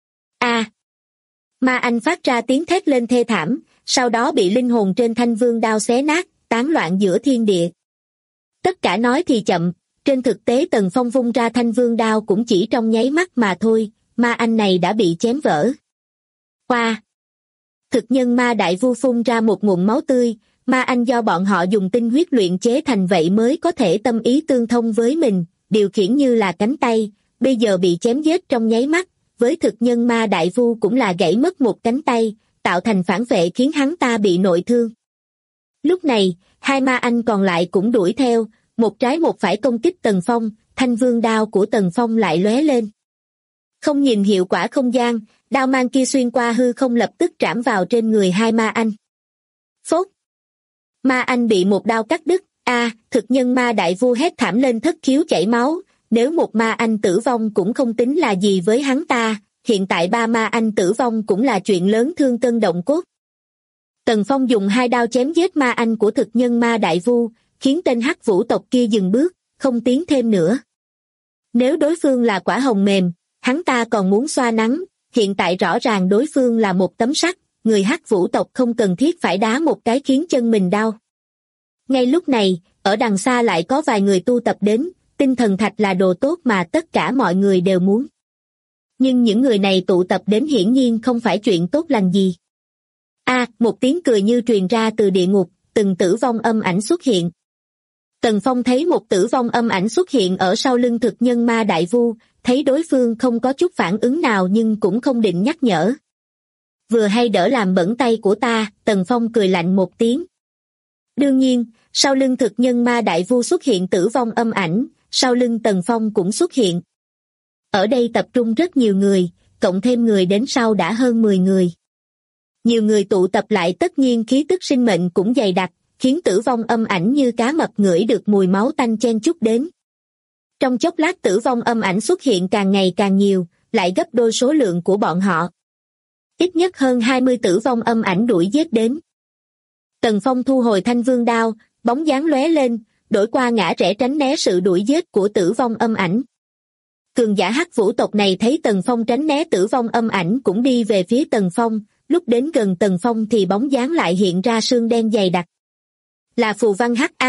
A! Ma anh phát ra tiếng thét lên thê thảm, sau đó bị linh hồn trên Thanh Vương đao xé nát, tán loạn giữa thiên địa. Tất cả nói thì chậm, trên thực tế Tần Phong vung ra Thanh Vương đao cũng chỉ trong nháy mắt mà thôi, ma anh này đã bị chém vỡ. Qua! Thực nhân ma đại vu phun ra một ngụm máu tươi, ma anh do bọn họ dùng tinh huyết luyện chế thành vậy mới có thể tâm ý tương thông với mình, điều khiển như là cánh tay, bây giờ bị chém giết trong nháy mắt, với thực nhân ma đại vu cũng là gãy mất một cánh tay, tạo thành phản vệ khiến hắn ta bị nội thương. Lúc này, hai ma anh còn lại cũng đuổi theo, một trái một phải công kích Tần Phong, Thanh Vương đao của Tần Phong lại lóe lên. Không nhìn hiệu quả không gian, đao mang kia xuyên qua hư không lập tức trảm vào trên người hai ma anh. Phốt! Ma anh bị một đao cắt đứt, thực nhân ma đại vu hét thảm lên thất khiếu chảy máu, nếu một ma anh tử vong cũng không tính là gì với hắn ta, hiện tại ba ma anh tử vong cũng là chuyện lớn thương cân động cốt. Tần Phong dùng hai đao chém giết ma anh của thực nhân ma đại vu, khiến tên hắc vũ tộc kia dừng bước, không tiến thêm nữa. Nếu đối phương là quả hồng mềm, hắn ta còn muốn xoa nắng, hiện tại rõ ràng đối phương là một tấm sắt, người hắc vũ tộc không cần thiết phải đá một cái khiến chân mình đau. Ngay lúc này, ở đằng xa lại có vài người tu tập đến, tinh thần thạch là đồ tốt mà tất cả mọi người đều muốn. Nhưng những người này tụ tập đến hiển nhiên không phải chuyện tốt lành gì. Một tiếng cười như truyền ra từ địa ngục, từng tử vong âm ảnh xuất hiện. Tần Phong thấy một tử vong âm ảnh xuất hiện ở sau lưng thực nhân ma đại vu, thấy đối phương không có chút phản ứng nào nhưng cũng không định nhắc nhở. Vừa hay đỡ làm bẩn tay của ta, Tần Phong cười lạnh một tiếng. Đương nhiên, sau lưng thực nhân ma đại vu xuất hiện tử vong âm ảnh, sau lưng Tần Phong cũng xuất hiện. Ở đây tập trung rất nhiều người, cộng thêm người đến sau đã hơn 10 người. Nhiều người tụ tập lại tất nhiên khí tức sinh mệnh cũng dày đặc, khiến tử vong âm ảnh như cá mập ngửi được mùi máu tanh chen chúc đến. Trong chốc lát tử vong âm ảnh xuất hiện càng ngày càng nhiều, lại gấp đôi số lượng của bọn họ. Ít nhất hơn 20 tử vong âm ảnh đuổi giết đến. Tần Phong thu hồi Thanh Vương đao, bóng dáng lóe lên, đổi qua ngã rẽ tránh né sự đuổi giết của tử vong âm ảnh. Cường giả hắc vũ tộc này thấy Tần Phong tránh né tử vong âm ảnh cũng đi về phía Tần Phong, lúc đến gần Tần Phong thì bóng dáng lại hiện ra sương đen dày đặc. Là phù văn hắc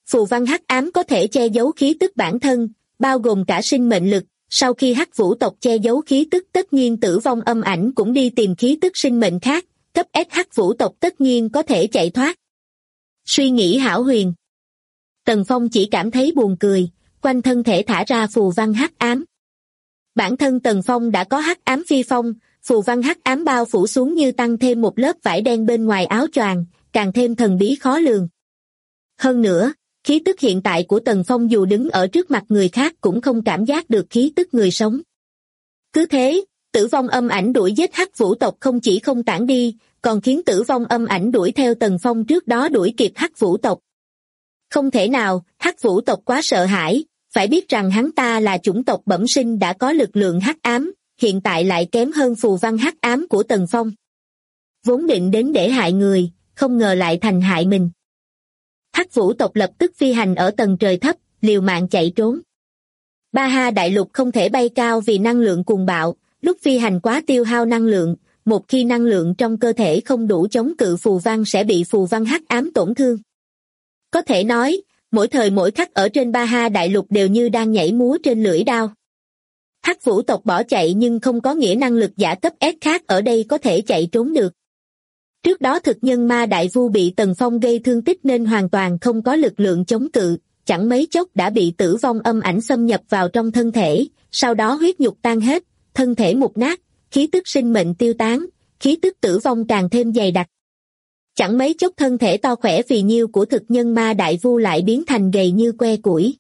ám có thể che giấu khí tức bản thân, bao gồm cả sinh mệnh lực, sau khi hắc vũ tộc che giấu khí tức tất nhiên tử vong âm ảnh cũng đi tìm khí tức sinh mệnh khác, cấp S hắc vũ tộc tất nhiên có thể chạy thoát. Suy nghĩ hão huyền. Tần Phong chỉ cảm thấy buồn cười, quanh thân thể thả ra phù văn hắc ám. Bản thân Tần Phong đã có hắc ám phi phong, phù văn hắc ám bao phủ xuống như tăng thêm một lớp vải đen bên ngoài áo choàng, càng thêm thần bí khó lường. Hơn nữa, khí tức hiện tại của Tần Phong dù đứng ở trước mặt người khác cũng không cảm giác được khí tức người sống. Cứ thế, tử vong âm ảnh đuổi giết hắc vũ tộc không chỉ không tản đi, còn khiến tử vong âm ảnh đuổi theo Tần Phong trước đó đuổi kịp hắc vũ tộc. Không thể nào, hắc vũ tộc quá sợ hãi, phải biết rằng hắn ta là chủng tộc bẩm sinh đã có lực lượng hắc ám, hiện tại lại kém hơn phù văn hắc ám của Tần Phong. Vốn định đến để hại người, không ngờ lại thành hại mình. Hắc vũ tộc lập tức phi hành ở tầng trời thấp, liều mạng chạy trốn. Ba Ha đại lục không thể bay cao vì năng lượng cuồng bạo, lúc phi hành quá tiêu hao năng lượng, một khi năng lượng trong cơ thể không đủ chống cự phù văn sẽ bị phù văn hắc ám tổn thương. Có thể nói, mỗi thời mỗi khắc ở trên Ba Ha đại lục đều như đang nhảy múa trên lưỡi đao. Hắc vũ tộc bỏ chạy nhưng không có nghĩa năng lực giả cấp S khác ở đây có thể chạy trốn được. Trước đó thực nhân ma đại vu bị Tần Phong gây thương tích nên hoàn toàn không có lực lượng chống cự, chẳng mấy chốc đã bị tử vong âm ảnh xâm nhập vào trong thân thể, sau đó huyết nhục tan hết, thân thể mục nát, khí tức sinh mệnh tiêu tán, khí tức tử vong càng thêm dày đặc. Chẳng mấy chốc thân thể to khỏe phì nhiêu của thực nhân ma đại vu lại biến thành gầy như que củi.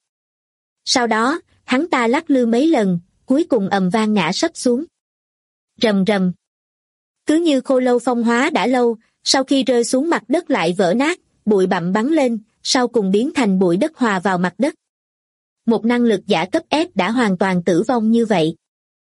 Sau đó, hắn ta lắc lư mấy lần, cuối cùng ầm vang ngã sấp xuống. Rầm rầm. Cứ như khô lâu phong hóa đã lâu, sau khi rơi xuống mặt đất lại vỡ nát, bụi bặm bắn lên, sau cùng biến thành bụi đất hòa vào mặt đất. Một năng lực giả cấp S đã hoàn toàn tử vong như vậy.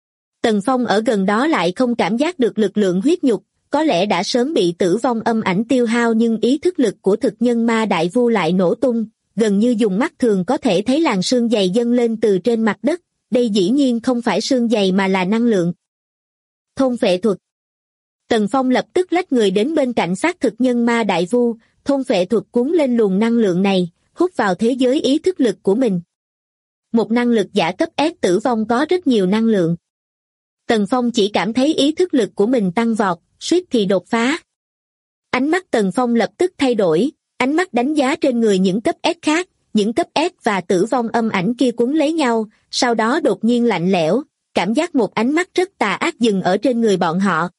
Tần Phong ở gần đó lại không cảm giác được lực lượng huyết nhục, có lẽ đã sớm bị tử vong âm ảnh tiêu hao, nhưng ý thức lực của thực nhân ma đại vu lại nổ tung, gần như dùng mắt thường có thể thấy làn sương dày dâng lên từ trên mặt đất. Đây dĩ nhiên không phải sương dày mà là năng lượng. Thôn phệ thuật. Tần Phong lập tức lách người đến bên cạnh xác thực nhân ma đại vu, thôn phệ thuật cuốn lên luồng năng lượng này, hút vào thế giới ý thức lực của mình. Một năng lực giả cấp S tử vong có rất nhiều năng lượng. Tần Phong chỉ cảm thấy ý thức lực của mình tăng vọt, suýt thì đột phá. Ánh mắt Tần Phong lập tức thay đổi, ánh mắt đánh giá trên người những cấp S khác, những cấp S và tử vong âm ảnh kia cuốn lấy nhau, sau đó đột nhiên lạnh lẽo, cảm giác một ánh mắt rất tà ác dừng ở trên người bọn họ.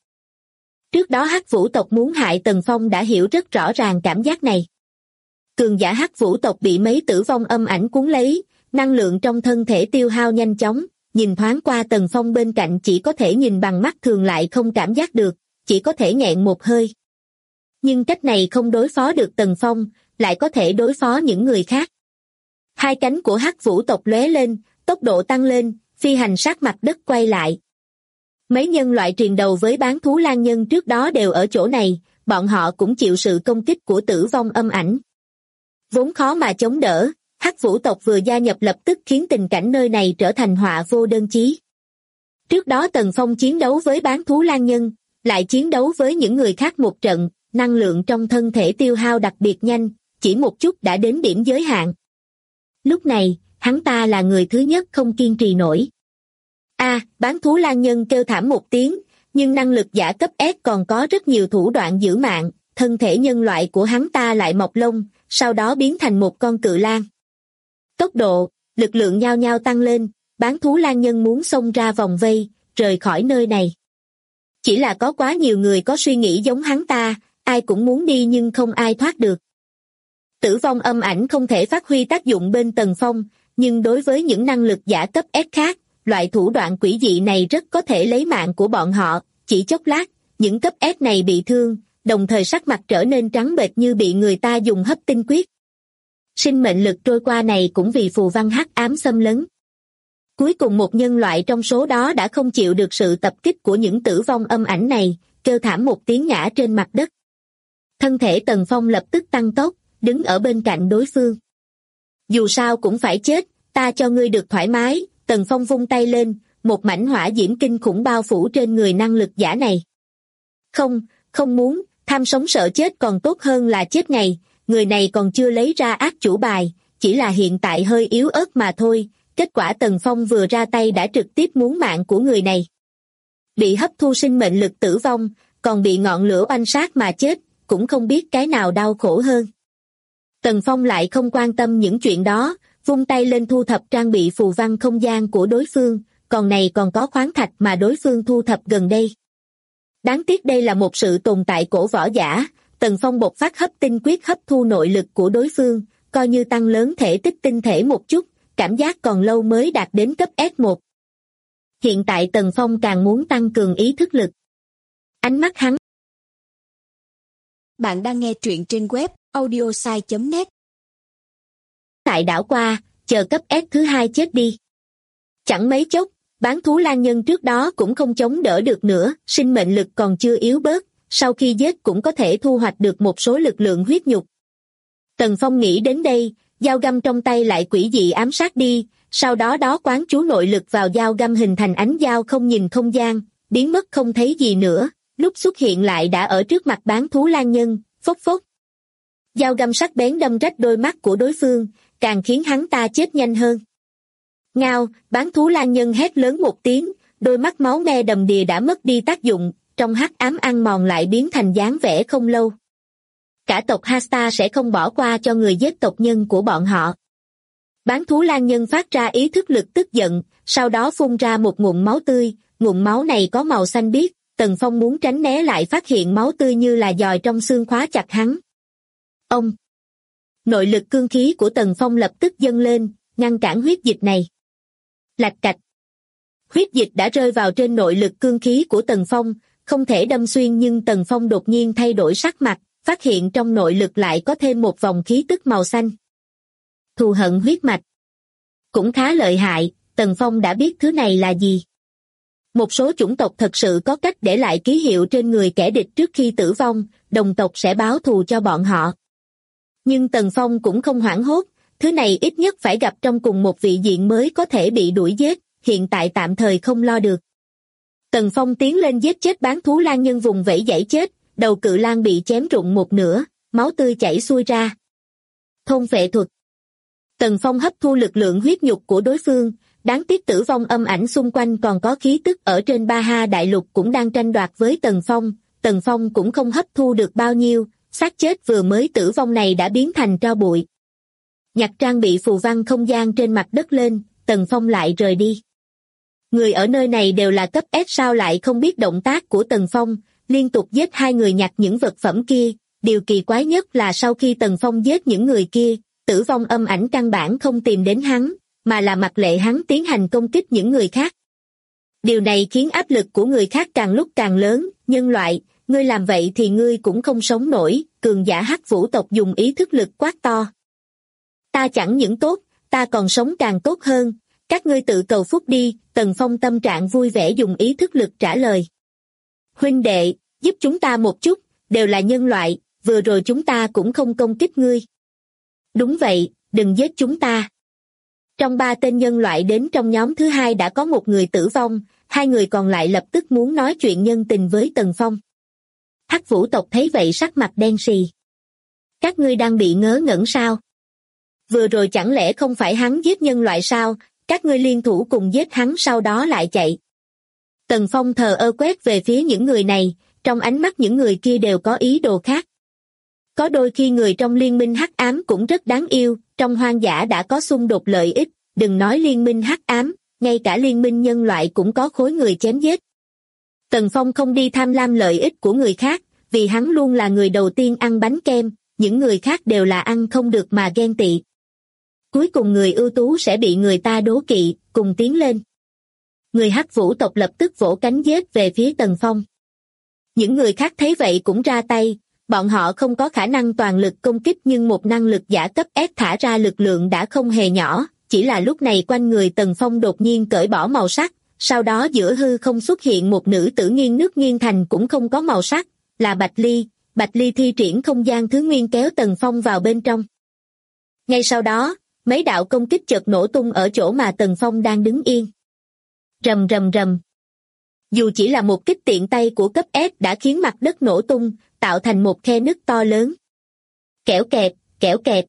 Trước đó Hắc Vũ tộc muốn hại Tần Phong đã hiểu rất rõ ràng cảm giác này. Cường giả Hắc Vũ tộc bị mấy tử vong âm ảnh cuốn lấy, năng lượng trong thân thể tiêu hao nhanh chóng, nhìn thoáng qua Tần Phong bên cạnh chỉ có thể nhìn bằng mắt thường lại không cảm giác được, chỉ có thể nghẹn một hơi. Nhưng cách này không đối phó được Tần Phong, lại có thể đối phó những người khác. Hai cánh của Hắc Vũ tộc lóe lên, tốc độ tăng lên, phi hành sát mặt đất quay lại. Mấy nhân loại triền đầu với bán thú lang nhân trước đó đều ở chỗ này, bọn họ cũng chịu sự công kích của tử vong âm ảnh. Vốn khó mà chống đỡ, Hắc Vũ tộc vừa gia nhập lập tức khiến tình cảnh nơi này trở thành họa vô đơn chí. Trước đó Tần Phong chiến đấu với bán thú lang nhân, lại chiến đấu với những người khác một trận, năng lượng trong thân thể tiêu hao đặc biệt nhanh, chỉ một chút đã đến điểm giới hạn. Lúc này, hắn ta là người thứ nhất không kiên trì nổi. Bán thú lang nhân kêu thảm một tiếng, nhưng năng lực giả cấp S còn có rất nhiều thủ đoạn giữ mạng, thân thể nhân loại của hắn ta lại mọc lông, sau đó biến thành một con cự lang. Tốc độ, lực lượng nhao nhao tăng lên, bán thú lang nhân muốn xông ra vòng vây, rời khỏi nơi này. Chỉ là có quá nhiều người có suy nghĩ giống hắn ta, ai cũng muốn đi nhưng không ai thoát được. Tử vong âm ảnh không thể phát huy tác dụng bên Tần Phong, nhưng đối với những năng lực giả cấp S khác, loại thủ đoạn quỷ dị này rất có thể lấy mạng của bọn họ. Chỉ chốc lát, những cấp S này bị thương, đồng thời sắc mặt trở nên trắng bệch như bị người ta dùng hấp tinh quyết. Sinh mệnh lực trôi qua này cũng vì phù văn hắc ám xâm lấn. Cuối cùng một nhân loại trong số đó đã không chịu được sự tập kích của những tử vong âm ảnh này, kêu thảm một tiếng ngã trên mặt đất. Thân thể Tần Phong lập tức tăng tốc, đứng ở bên cạnh đối phương. Dù sao cũng phải chết, ta cho ngươi được thoải mái. Tần Phong vung tay lên, một mảnh hỏa diễm kinh khủng bao phủ trên người năng lực giả này. Không muốn, tham sống sợ chết còn tốt hơn là chết ngay, người này còn chưa lấy ra ác chủ bài, chỉ là hiện tại hơi yếu ớt mà thôi, kết quả Tần Phong vừa ra tay đã trực tiếp muốn mạng của người này. Bị hấp thu sinh mệnh lực tử vong, còn bị ngọn lửa oanh sát mà chết, cũng không biết cái nào đau khổ hơn. Tần Phong lại không quan tâm những chuyện đó, vung tay lên thu thập trang bị phù văn không gian của đối phương, còn này còn có khoáng thạch mà đối phương thu thập gần đây. Đáng tiếc đây là một sự tồn tại cổ võ giả, Tần Phong bộc phát hấp tinh quyết hấp thu nội lực của đối phương, coi như tăng lớn thể tích tinh thể một chút, cảm giác còn lâu mới đạt đến cấp S1. Hiện tại Tần Phong càng muốn tăng cường ý thức lực. Ánh mắt hắn. Bạn đang nghe truyện trên web audiosai.net. Tại đảo qua, chờ cấp S thứ hai chết đi. Chẳng mấy chốc, bán thú lang nhân trước đó cũng không chống đỡ được nữa, sinh mệnh lực còn chưa yếu bớt, sau khi giết cũng có thể thu hoạch được một số lực lượng huyết nhục. Tần Phong nghĩ đến đây, dao găm trong tay lại quỷ dị ám sát đi, sau đó quán chú nội lực vào dao găm hình thành ánh dao không nhìn không gian, biến mất không thấy gì nữa, lúc xuất hiện lại đã ở trước mặt bán thú lang nhân, phốc phốc. Dao găm sắc bén đâm rách đôi mắt của đối phương, càng khiến hắn ta chết nhanh hơn. Ngao, bán thú lang nhân hét lớn một tiếng, đôi mắt máu me đầm đìa đã mất đi tác dụng, trong hắc ám ăn mòn lại biến thành dáng vẻ không lâu. Cả tộc Hasta sẽ không bỏ qua cho người giết tộc nhân của bọn họ. Bán thú lang nhân phát ra ý thức lực tức giận, sau đó phun ra một ngụm máu tươi, ngụm máu này có màu xanh biếc, Tần Phong muốn tránh né lại phát hiện máu tươi như là giòi trong xương khóa chặt hắn. Ông! Nội lực cương khí của Tần Phong lập tức dâng lên, ngăn cản huyết dịch này. Lạch cạch! Huyết dịch đã rơi vào trên nội lực cương khí của Tần Phong, không thể đâm xuyên, nhưng Tần Phong đột nhiên thay đổi sắc mặt, phát hiện trong nội lực lại có thêm một vòng khí tức màu xanh. Thù hận huyết mạch. Cũng khá lợi hại, Tần Phong đã biết thứ này là gì. Một số chủng tộc thật sự có cách để lại ký hiệu trên người kẻ địch trước khi tử vong, đồng tộc sẽ báo thù cho bọn họ. Nhưng Tần Phong cũng không hoảng hốt, thứ này ít nhất phải gặp trong cùng một vị diện mới có thể bị đuổi giết, hiện tại tạm thời không lo được. Tần Phong tiến lên giết chết bán thú lang nhân vùng vẫy giãy chết, đầu cự lang bị chém rụng một nửa, máu tươi chảy xuôi ra. Thôn phệ thuật. Tần Phong hấp thu lực lượng huyết nhục của đối phương, đáng tiếc tử vong âm ảnh xung quanh còn có khí tức ở trên Ba-ha đại lục cũng đang tranh đoạt với Tần Phong cũng không hấp thu được bao nhiêu, xác chết vừa mới tử vong này đã biến thành tro bụi. Nhặt trang bị phù văn không gian trên mặt đất lên, Tần Phong lại rời đi. Người ở nơi này đều là cấp S sao lại không biết động tác của Tần Phong, liên tục giết hai người nhặt những vật phẩm kia, điều kỳ quái nhất là sau khi Tần Phong giết những người kia, tử vong âm ảnh căn bản không tìm đến hắn, mà là mặc lệ hắn tiến hành công kích những người khác. Điều này khiến áp lực của người khác càng lúc càng lớn, nhân loại, ngươi làm vậy thì ngươi cũng không sống nổi, cường giả Hắc Vũ tộc dùng ý thức lực quát to. Ta chẳng những tốt, ta còn sống càng tốt hơn, các ngươi tự cầu phúc đi, Tần Phong tâm trạng vui vẻ dùng ý thức lực trả lời. Huynh đệ, giúp chúng ta một chút, đều là nhân loại, vừa rồi chúng ta cũng không công kích ngươi. Đúng vậy, đừng giết chúng ta. Trong 3 tên nhân loại đến trong nhóm thứ 2 đã có một người tử vong, 2 người còn lại lập tức muốn nói chuyện nhân tình với Tần Phong. Hắc Vũ tộc thấy vậy sắc mặt đen sì. Các ngươi đang bị ngớ ngẩn sao? Vừa rồi chẳng lẽ không phải hắn giết nhân loại sao, các ngươi liên thủ cùng giết hắn sau đó lại chạy. Tần Phong thờ ơ quét về phía những người này, trong ánh mắt những người kia đều có ý đồ khác. Có đôi khi người trong liên minh hắc ám cũng rất đáng yêu, trong hoang dã đã có xung đột lợi ích, đừng nói liên minh hắc ám, ngay cả liên minh nhân loại cũng có khối người chém giết. Tần Phong không đi tham lam lợi ích của người khác, vì hắn luôn là người đầu tiên ăn bánh kem, những người khác đều là ăn không được mà ghen tị. Cuối cùng người ưu tú sẽ bị người ta đố kỵ, cùng tiến lên. Người Hắc Vũ tộc lập tức vỗ cánh giết về phía Tần Phong. Những người khác thấy vậy cũng ra tay, bọn họ không có khả năng toàn lực công kích nhưng một năng lực giả cấp S thả ra lực lượng đã không hề nhỏ, chỉ là lúc này quanh người Tần Phong đột nhiên cởi bỏ màu sắc, sau đó giữa hư không xuất hiện một nữ tử nghiêng nước nghiêng thành cũng không có màu sắc, là Bạch Ly thi triển không gian thứ nguyên kéo Tần Phong vào bên trong. Ngay sau đó, mấy đạo công kích chợt nổ tung ở chỗ mà Tần Phong đang đứng yên. Rầm rầm rầm. Dù chỉ là một kích tiện tay của cấp S đã khiến mặt đất nổ tung, tạo thành một khe nứt to lớn. Kẽo kẹt.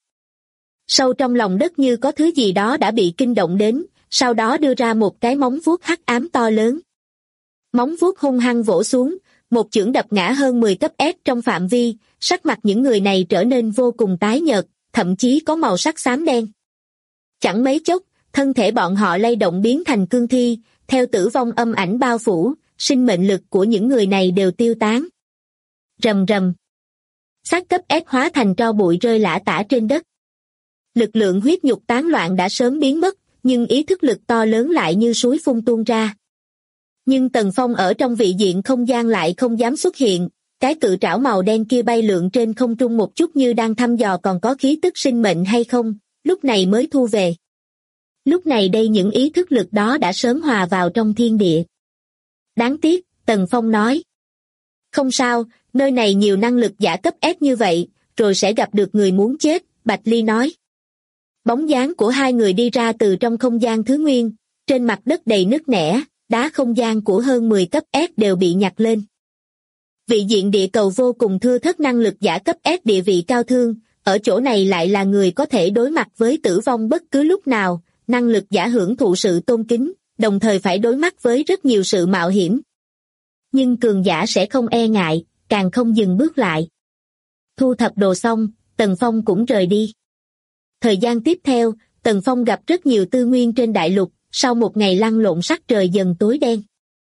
Sâu trong lòng đất như có thứ gì đó đã bị kinh động đến, sau đó đưa ra một cái móng vuốt hắc ám to lớn. Móng vuốt hung hăng vỗ xuống, một chưởng đập ngã hơn 10 cấp S trong phạm vi, sắc mặt những người này trở nên vô cùng tái nhợt, thậm chí có màu sắc xám đen. Chẳng mấy chốc, thân thể bọn họ lay động biến thành cương thi, theo tử vong âm ảnh bao phủ, sinh mệnh lực của những người này đều tiêu tán. Rầm rầm. Xác cấp S hóa thành tro bụi rơi lả tả trên đất. Lực lượng huyết nhục tán loạn đã sớm biến mất, nhưng ý thức lực to lớn lại như suối phun tuôn ra. Nhưng Tần Phong ở trong vị diện không gian lại không dám xuất hiện, cái cự trảo màu đen kia bay lượn trên không trung một chút như đang thăm dò còn có khí tức sinh mệnh hay không, lúc này mới thu về. Lúc này đây những ý thức lực đó đã sớm hòa vào trong thiên địa. Đáng tiếc, Tần Phong nói. Không sao, nơi này nhiều năng lực giả cấp S như vậy, rồi sẽ gặp được người muốn chết, Bạch Ly nói. Bóng dáng của hai người đi ra từ trong không gian thứ nguyên, trên mặt đất đầy nứt nẻ, đá không gian của hơn 10 cấp S đều bị nhặt lên. Vị diện địa cầu vô cùng thưa thớt năng lực giả cấp S địa vị cao thương, ở chỗ này lại là người có thể đối mặt với tử vong bất cứ lúc nào, năng lực giả hưởng thụ sự tôn kính, đồng thời phải đối mặt với rất nhiều sự mạo hiểm. Nhưng cường giả sẽ không e ngại, càng không dừng bước lại. Thu thập đồ xong, Tần Phong cũng rời đi. Thời gian tiếp theo, Tần Phong gặp rất nhiều tư nguyên trên đại lục, sau một ngày lăn lộn sắc trời dần tối đen.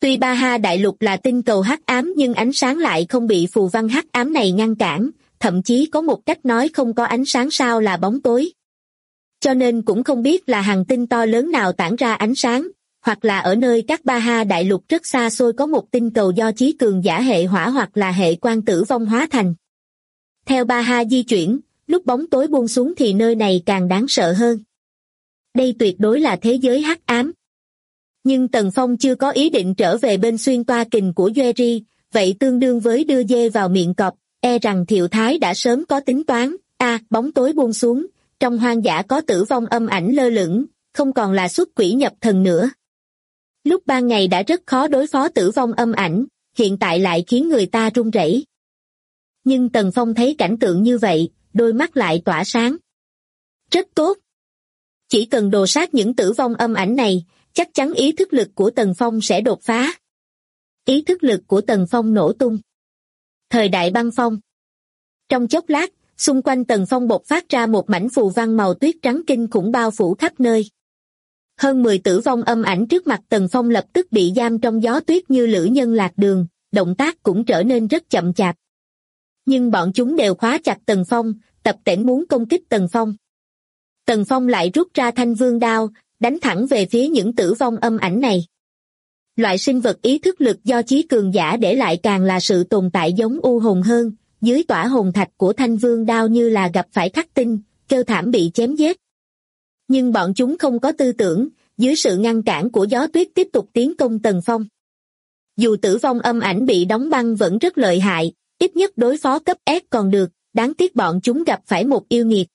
Tuy Ba Ha Đại Lục là tinh cầu hắc ám nhưng ánh sáng lại không bị phù văn hắc ám này ngăn cản, thậm chí có một cách nói không có ánh sáng sao là bóng tối. Cho nên cũng không biết là hành tinh to lớn nào tản ra ánh sáng, hoặc là ở nơi các Ba Ha Đại Lục rất xa xôi có một tinh cầu do chí cường giả hệ hỏa hoặc là hệ quang tử vong hóa thành. Theo Ba Ha di chuyển, lúc bóng tối buông xuống thì nơi này càng đáng sợ hơn. Đây tuyệt đối là thế giới hắc ám. Nhưng Tần Phong chưa có ý định trở về bên xuyên toa kình của Jerry, vậy tương đương với đưa dê vào miệng cọp, e rằng Thiệu Thái đã sớm có tính toán. Bóng tối buông xuống, trong hoang dã có tử vong âm ảnh lơ lửng, không còn là xuất quỷ nhập thần nữa. Lúc ban ngày đã rất khó đối phó tử vong âm ảnh, hiện tại lại khiến người ta run rẩy. Nhưng Tần Phong thấy cảnh tượng như vậy, đôi mắt lại tỏa sáng. Rất tốt. Chỉ cần đồ sát những tử vong âm ảnh này, chắc chắn ý thức lực của Tần Phong sẽ đột phá. Ý thức lực của Tần Phong nổ tung. Thời đại băng phong. Trong chốc lát, xung quanh Tần Phong bộc phát ra một mảnh phù văn màu tuyết trắng kinh khủng bao phủ khắp nơi. Hơn 10 tử vong âm ảnh trước mặt Tần Phong lập tức bị giam trong gió tuyết như lữ nhân lạc đường, động tác cũng trở nên rất chậm chạp. Nhưng bọn chúng đều khóa chặt Tần Phong, tập tễnh muốn công kích Tần Phong. Tần Phong lại rút ra thanh vương đao, đánh thẳng về phía những tử vong âm ảnh này. Loại sinh vật ý thức lực do chí cường giả để lại càng là sự tồn tại giống u hồn hơn, dưới tỏa hồn thạch của thanh vương đao như là gặp phải khắc tinh, kêu thảm bị chém giết. Nhưng bọn chúng không có tư tưởng, dưới sự ngăn cản của gió tuyết tiếp tục tiến công Tần Phong. Dù tử vong âm ảnh bị đóng băng vẫn rất lợi hại, ít nhất đối phó cấp S còn được, đáng tiếc bọn chúng gặp phải một yêu nghiệt.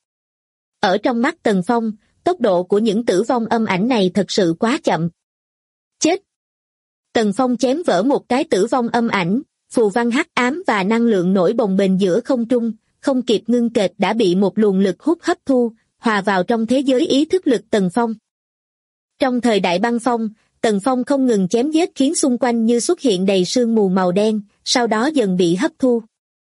Ở trong mắt Tần Phong, tốc độ của những tử vong âm ảnh này thật sự quá chậm. Chết! Tần Phong chém vỡ một cái tử vong âm ảnh, phù văn hắc ám và năng lượng nổi bồng bềnh giữa không trung, không kịp ngưng kệt đã bị một luồng lực hút hấp thu, hòa vào trong thế giới ý thức lực Tần Phong. Trong thời đại băng phong, Tần Phong không ngừng chém giết khiến xung quanh như xuất hiện đầy sương mù màu đen, sau đó dần bị hấp thu.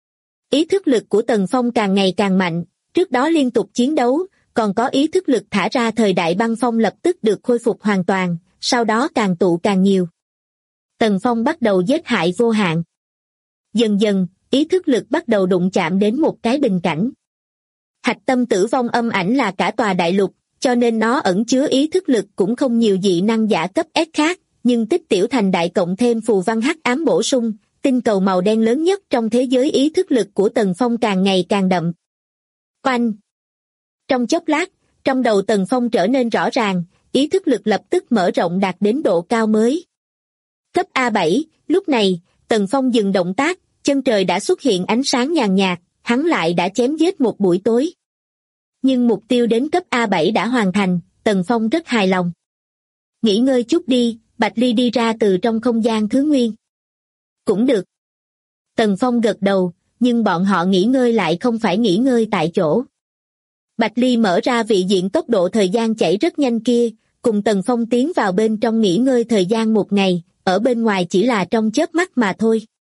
Ý thức lực của Tần Phong càng ngày càng mạnh, trước đó liên tục chiến đấu, còn có ý thức lực thả ra thời đại băng phong lập tức được khôi phục hoàn toàn, sau đó càng tụ càng nhiều. Tần Phong bắt đầu giết hại vô hạn. Dần dần, ý thức lực bắt đầu đụng chạm đến một cái bình cảnh. Hạch tâm tử vong âm ảnh là cả tòa đại lục, cho nên nó ẩn chứa ý thức lực cũng không nhiều dị năng giả cấp S khác, nhưng tích tiểu thành đại cộng thêm phù văn hắc ám bổ sung, tinh cầu màu đen lớn nhất trong thế giới ý thức lực của Tần Phong càng ngày càng đậm. Oanh! Trong chốc lát, trong đầu Tần Phong trở nên rõ ràng, ý thức lực lập tức mở rộng đạt đến độ cao mới. Cấp A7, lúc này, Tần Phong dừng động tác, chân trời đã xuất hiện ánh sáng nhàn nhạt, hắn lại đã chém giết một buổi tối. Nhưng mục tiêu đến cấp A7 đã hoàn thành, Tần Phong rất hài lòng. Nghỉ ngơi chút đi, Bạch Ly đi ra từ trong không gian thứ nguyên. Cũng được. Tần Phong gật đầu, nhưng bọn họ nghỉ ngơi lại không phải nghỉ ngơi tại chỗ. Bạch Ly mở ra vị diện tốc độ thời gian chảy rất nhanh kia, cùng Tần Phong tiến vào bên trong nghỉ ngơi thời gian một ngày, ở bên ngoài chỉ là trong chớp mắt mà thôi.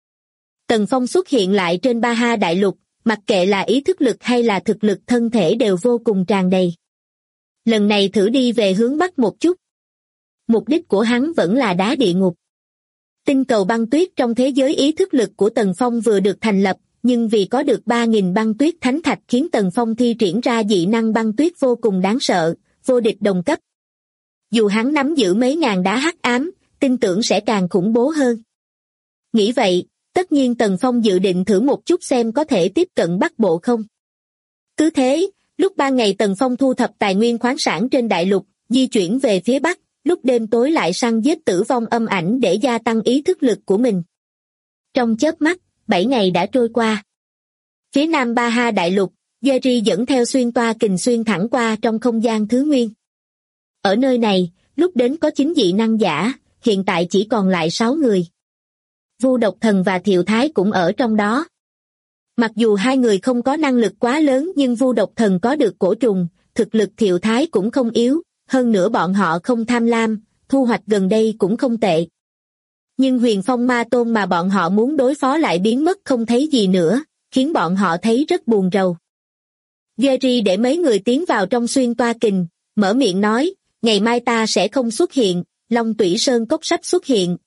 Tần Phong xuất hiện lại trên Ba Ha Đại Lục, mặc kệ là ý thức lực hay là thực lực thân thể đều vô cùng tràn đầy. Lần này thử đi về hướng Bắc một chút. Mục đích của hắn vẫn là đá địa ngục. Tinh cầu băng tuyết trong thế giới ý thức lực của Tần Phong vừa được thành lập, nhưng vì có được 3.000 băng tuyết thánh thạch khiến Tần Phong thi triển ra dị năng băng tuyết vô cùng đáng sợ, vô địch đồng cấp. Dù hắn nắm giữ mấy ngàn đá hắc ám, tin tưởng sẽ càng khủng bố hơn. Nghĩ vậy, tất nhiên Tần Phong dự định thử một chút xem có thể tiếp cận Bắc Bộ không. Cứ thế, lúc ban ngày Tần Phong thu thập tài nguyên khoáng sản trên đại lục, di chuyển về phía Bắc, lúc đêm tối lại săn giết tử vong âm ảnh để gia tăng ý thức lực của mình. Trong chớp mắt, 7 ngày đã trôi qua. Phía nam Ba Ha Đại Lục, Jerry dẫn theo xuyên toa kình xuyên thẳng qua trong không gian thứ nguyên. Ở nơi này, lúc đến có 9 dị năng giả, hiện tại chỉ còn lại 6 người. Vu Độc Thần và Thiệu Thái cũng ở trong đó. Mặc dù hai người không có năng lực quá lớn nhưng Vu Độc Thần có được cổ trùng, thực lực Thiệu Thái cũng không yếu, hơn nữa bọn họ không tham lam, thu hoạch gần đây cũng không tệ. Nhưng Huyền Phong Ma Tôn mà bọn họ muốn đối phó lại biến mất không thấy gì nữa, khiến bọn họ thấy rất buồn rầu. Jerry để mấy người tiến vào trong xuyên toa kình, mở miệng nói, ngày mai ta sẽ không xuất hiện, Long Tủy Sơn Cốc sắp xuất hiện,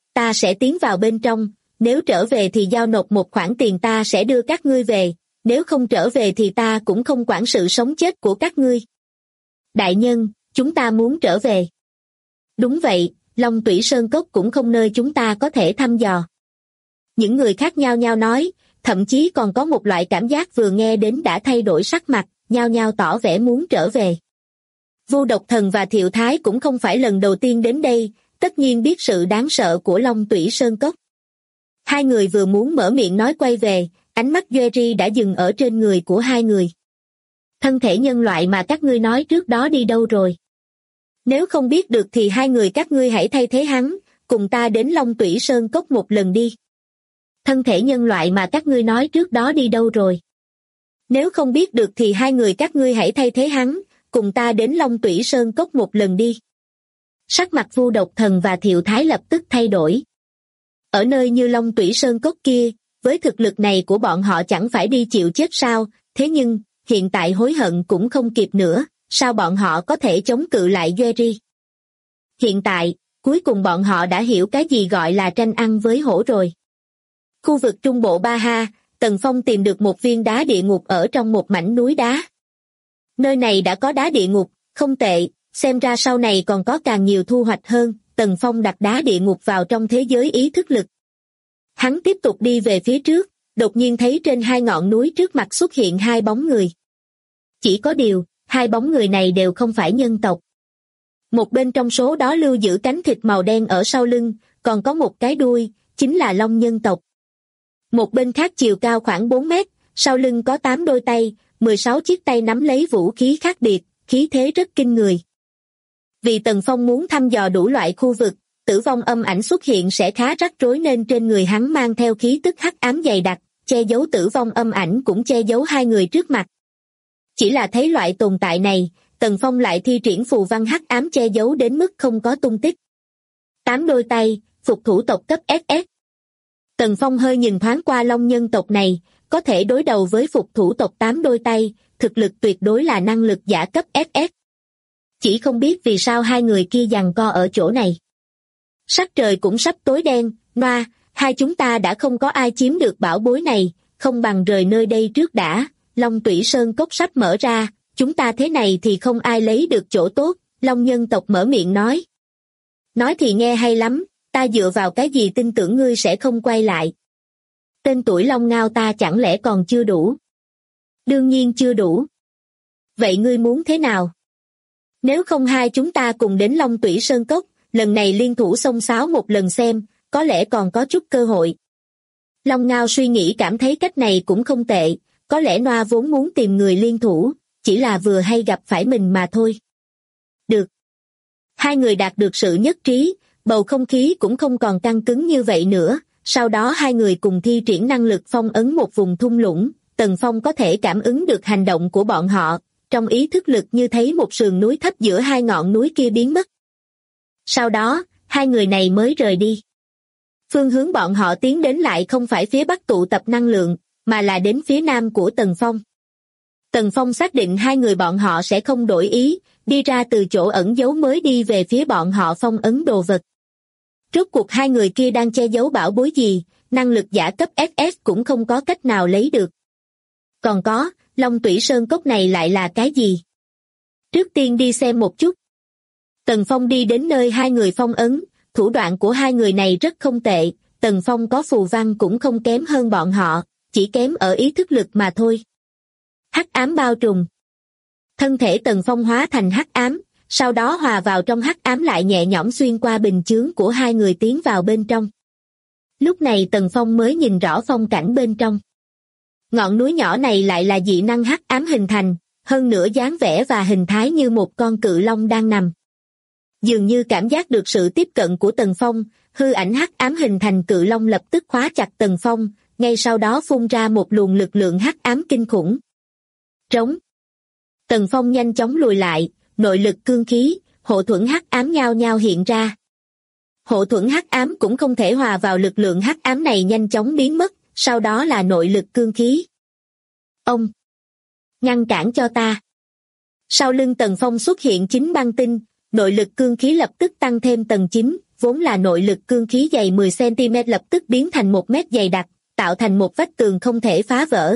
ta sẽ tiến vào bên trong, nếu trở về thì giao nộp một khoản tiền, ta sẽ đưa các ngươi về, nếu không trở về thì ta cũng không quản sự sống chết của các ngươi. Đại nhân, chúng ta muốn trở về. Đúng vậy, Long Tủy Sơn Cốc cũng không nơi chúng ta có thể thăm dò. Những người khác nhao nhao nói, thậm chí còn có một loại cảm giác vừa nghe đến đã thay đổi sắc mặt, nhao nhao tỏ vẻ muốn trở về. Vu Độc Thần và Thiệu Thái cũng không phải lần đầu tiên đến đây, tất nhiên biết sự đáng sợ của Long Tủy Sơn Cốc. Hai người vừa muốn mở miệng nói quay về, ánh mắt Jerry đã dừng ở trên người của hai người. Thân thể nhân loại mà các ngươi nói trước đó đi đâu rồi? Nếu không biết được thì hai người các ngươi hãy thay thế hắn, cùng ta đến Long Tủy Sơn Cốc một lần đi. Thân thể nhân loại mà các ngươi nói trước đó đi đâu rồi? Nếu không biết được thì hai người các ngươi hãy thay thế hắn, cùng ta đến Long Tủy Sơn Cốc một lần đi. Sắc mặt Vu Độc Thần và Thiệu Thái lập tức thay đổi. Ở nơi như Long Tủy Sơn Cốc kia, với thực lực này của bọn họ chẳng phải đi chịu chết sao, thế nhưng, hiện tại hối hận cũng không kịp nữa, sao bọn họ có thể chống cự lại Jerry? Hiện tại, cuối cùng bọn họ đã hiểu cái gì gọi là tranh ăn với hổ rồi. Khu vực Trung Bộ Ba Ha, Tần Phong tìm được một viên đá địa ngục ở trong một mảnh núi đá. Nơi này đã có đá địa ngục, không tệ, xem ra sau này còn có càng nhiều thu hoạch hơn. Tần Phong đặt đá địa ngục vào trong thế giới ý thức lực. Hắn tiếp tục đi về phía trước, đột nhiên thấy trên hai ngọn núi trước mặt xuất hiện hai bóng người. Chỉ có điều, hai bóng người này đều không phải nhân tộc. Một bên trong số đó lưu giữ cánh thịt màu đen ở sau lưng, còn có một cái đuôi, chính là long nhân tộc. Một bên khác chiều cao khoảng 4 mét, sau lưng có 8 đôi tay, 16 chiếc tay nắm lấy vũ khí khác biệt, khí thế rất kinh người. Vì Tần Phong muốn thăm dò đủ loại khu vực, tử vong âm ảnh xuất hiện sẽ khá rắc rối nên trên người hắn mang theo khí tức hắc ám dày đặc, che giấu tử vong âm ảnh cũng che giấu hai người trước mặt. Chỉ là thấy loại tồn tại này, Tần Phong lại thi triển phù văn hắc ám che giấu đến mức không có tung tích. 8 đôi tay, phục thủ tộc cấp SS. Tần Phong hơi nhìn thoáng qua long nhân tộc này, có thể đối đầu với phục thủ tộc 8 đôi tay, thực lực tuyệt đối là năng lực giả cấp SS. Chỉ không biết vì sao hai người kia giằng co ở chỗ này. Sắc trời cũng sắp tối đen, Noa, hai chúng ta đã không có ai chiếm được bảo bối này, không bằng rời nơi đây trước đã, Long Tủy Sơn Cốc sắp mở ra, chúng ta thế này thì không ai lấy được chỗ tốt, Long nhân tộc mở miệng nói. Nói thì nghe hay lắm, ta dựa vào cái gì tin tưởng ngươi sẽ không quay lại. Tên tuổi Long Ngao ta chẳng lẽ còn chưa đủ? Đương nhiên chưa đủ. Vậy ngươi muốn thế nào? Nếu không hai chúng ta cùng đến Long Tủy Sơn Cốc, lần này liên thủ xông xáo một lần xem, có lẽ còn có chút cơ hội. Long Ngao suy nghĩ cảm thấy cách này cũng không tệ, có lẽ Noa vốn muốn tìm người liên thủ, chỉ là vừa hay gặp phải mình mà thôi. Được. Hai người đạt được sự nhất trí, bầu không khí cũng không còn căng cứng như vậy nữa, sau đó hai người cùng thi triển năng lực phong ấn một vùng thung lũng, Tần Phong có thể cảm ứng được hành động của bọn họ, trong ý thức lực như thấy một sườn núi thấp giữa hai ngọn núi kia biến mất. Sau đó, hai người này mới rời đi. Phương hướng bọn họ tiến đến lại không phải phía bắc tụ tập năng lượng, mà là đến phía nam của Tần Phong. Tần Phong xác định hai người bọn họ sẽ không đổi ý, đi ra từ chỗ ẩn giấu mới đi về phía bọn họ phong ấn đồ vật. Rốt cuộc hai người kia đang che giấu bảo bối gì, năng lực giả cấp SS cũng không có cách nào lấy được. Còn có, Long Tủy Sơn Cốc này lại là cái gì? Trước tiên đi xem một chút. Tần Phong đi đến nơi hai người phong ấn, thủ đoạn của hai người này rất không tệ, Tần Phong có phù văn cũng không kém hơn bọn họ, chỉ kém ở ý thức lực mà thôi. Hắc ám bao trùm. Thân thể Tần Phong hóa thành hắc ám, sau đó hòa vào trong hắc ám lại nhẹ nhõm xuyên qua bình chướng của hai người tiến vào bên trong. Lúc này Tần Phong mới nhìn rõ phong cảnh bên trong. Ngọn núi nhỏ này lại là dị năng hắc ám hình thành, hơn nữa dáng vẻ và hình thái như một con cự long đang nằm. Dường như cảm giác được sự tiếp cận của Tần Phong, hư ảnh hắc ám hình thành cự long lập tức khóa chặt Tần Phong, ngay sau đó phun ra một luồng lực lượng hắc ám kinh khủng. Trống. Tần Phong nhanh chóng lùi lại, nội lực cương khí, hộ thuẫn hắc ám nhao nhao hiện ra. Hộ thuẫn hắc ám cũng không thể hòa vào lực lượng hắc ám này nhanh chóng biến mất, sau đó là nội lực cương khí. Ông! Ngăn cản cho ta! Sau lưng Tần Phong xuất hiện 9 băng tinh, nội lực cương khí lập tức tăng thêm tầng 9, vốn là nội lực cương khí dày 10 cm lập tức biến thành 1 mét dày đặc, tạo thành một vách tường không thể phá vỡ.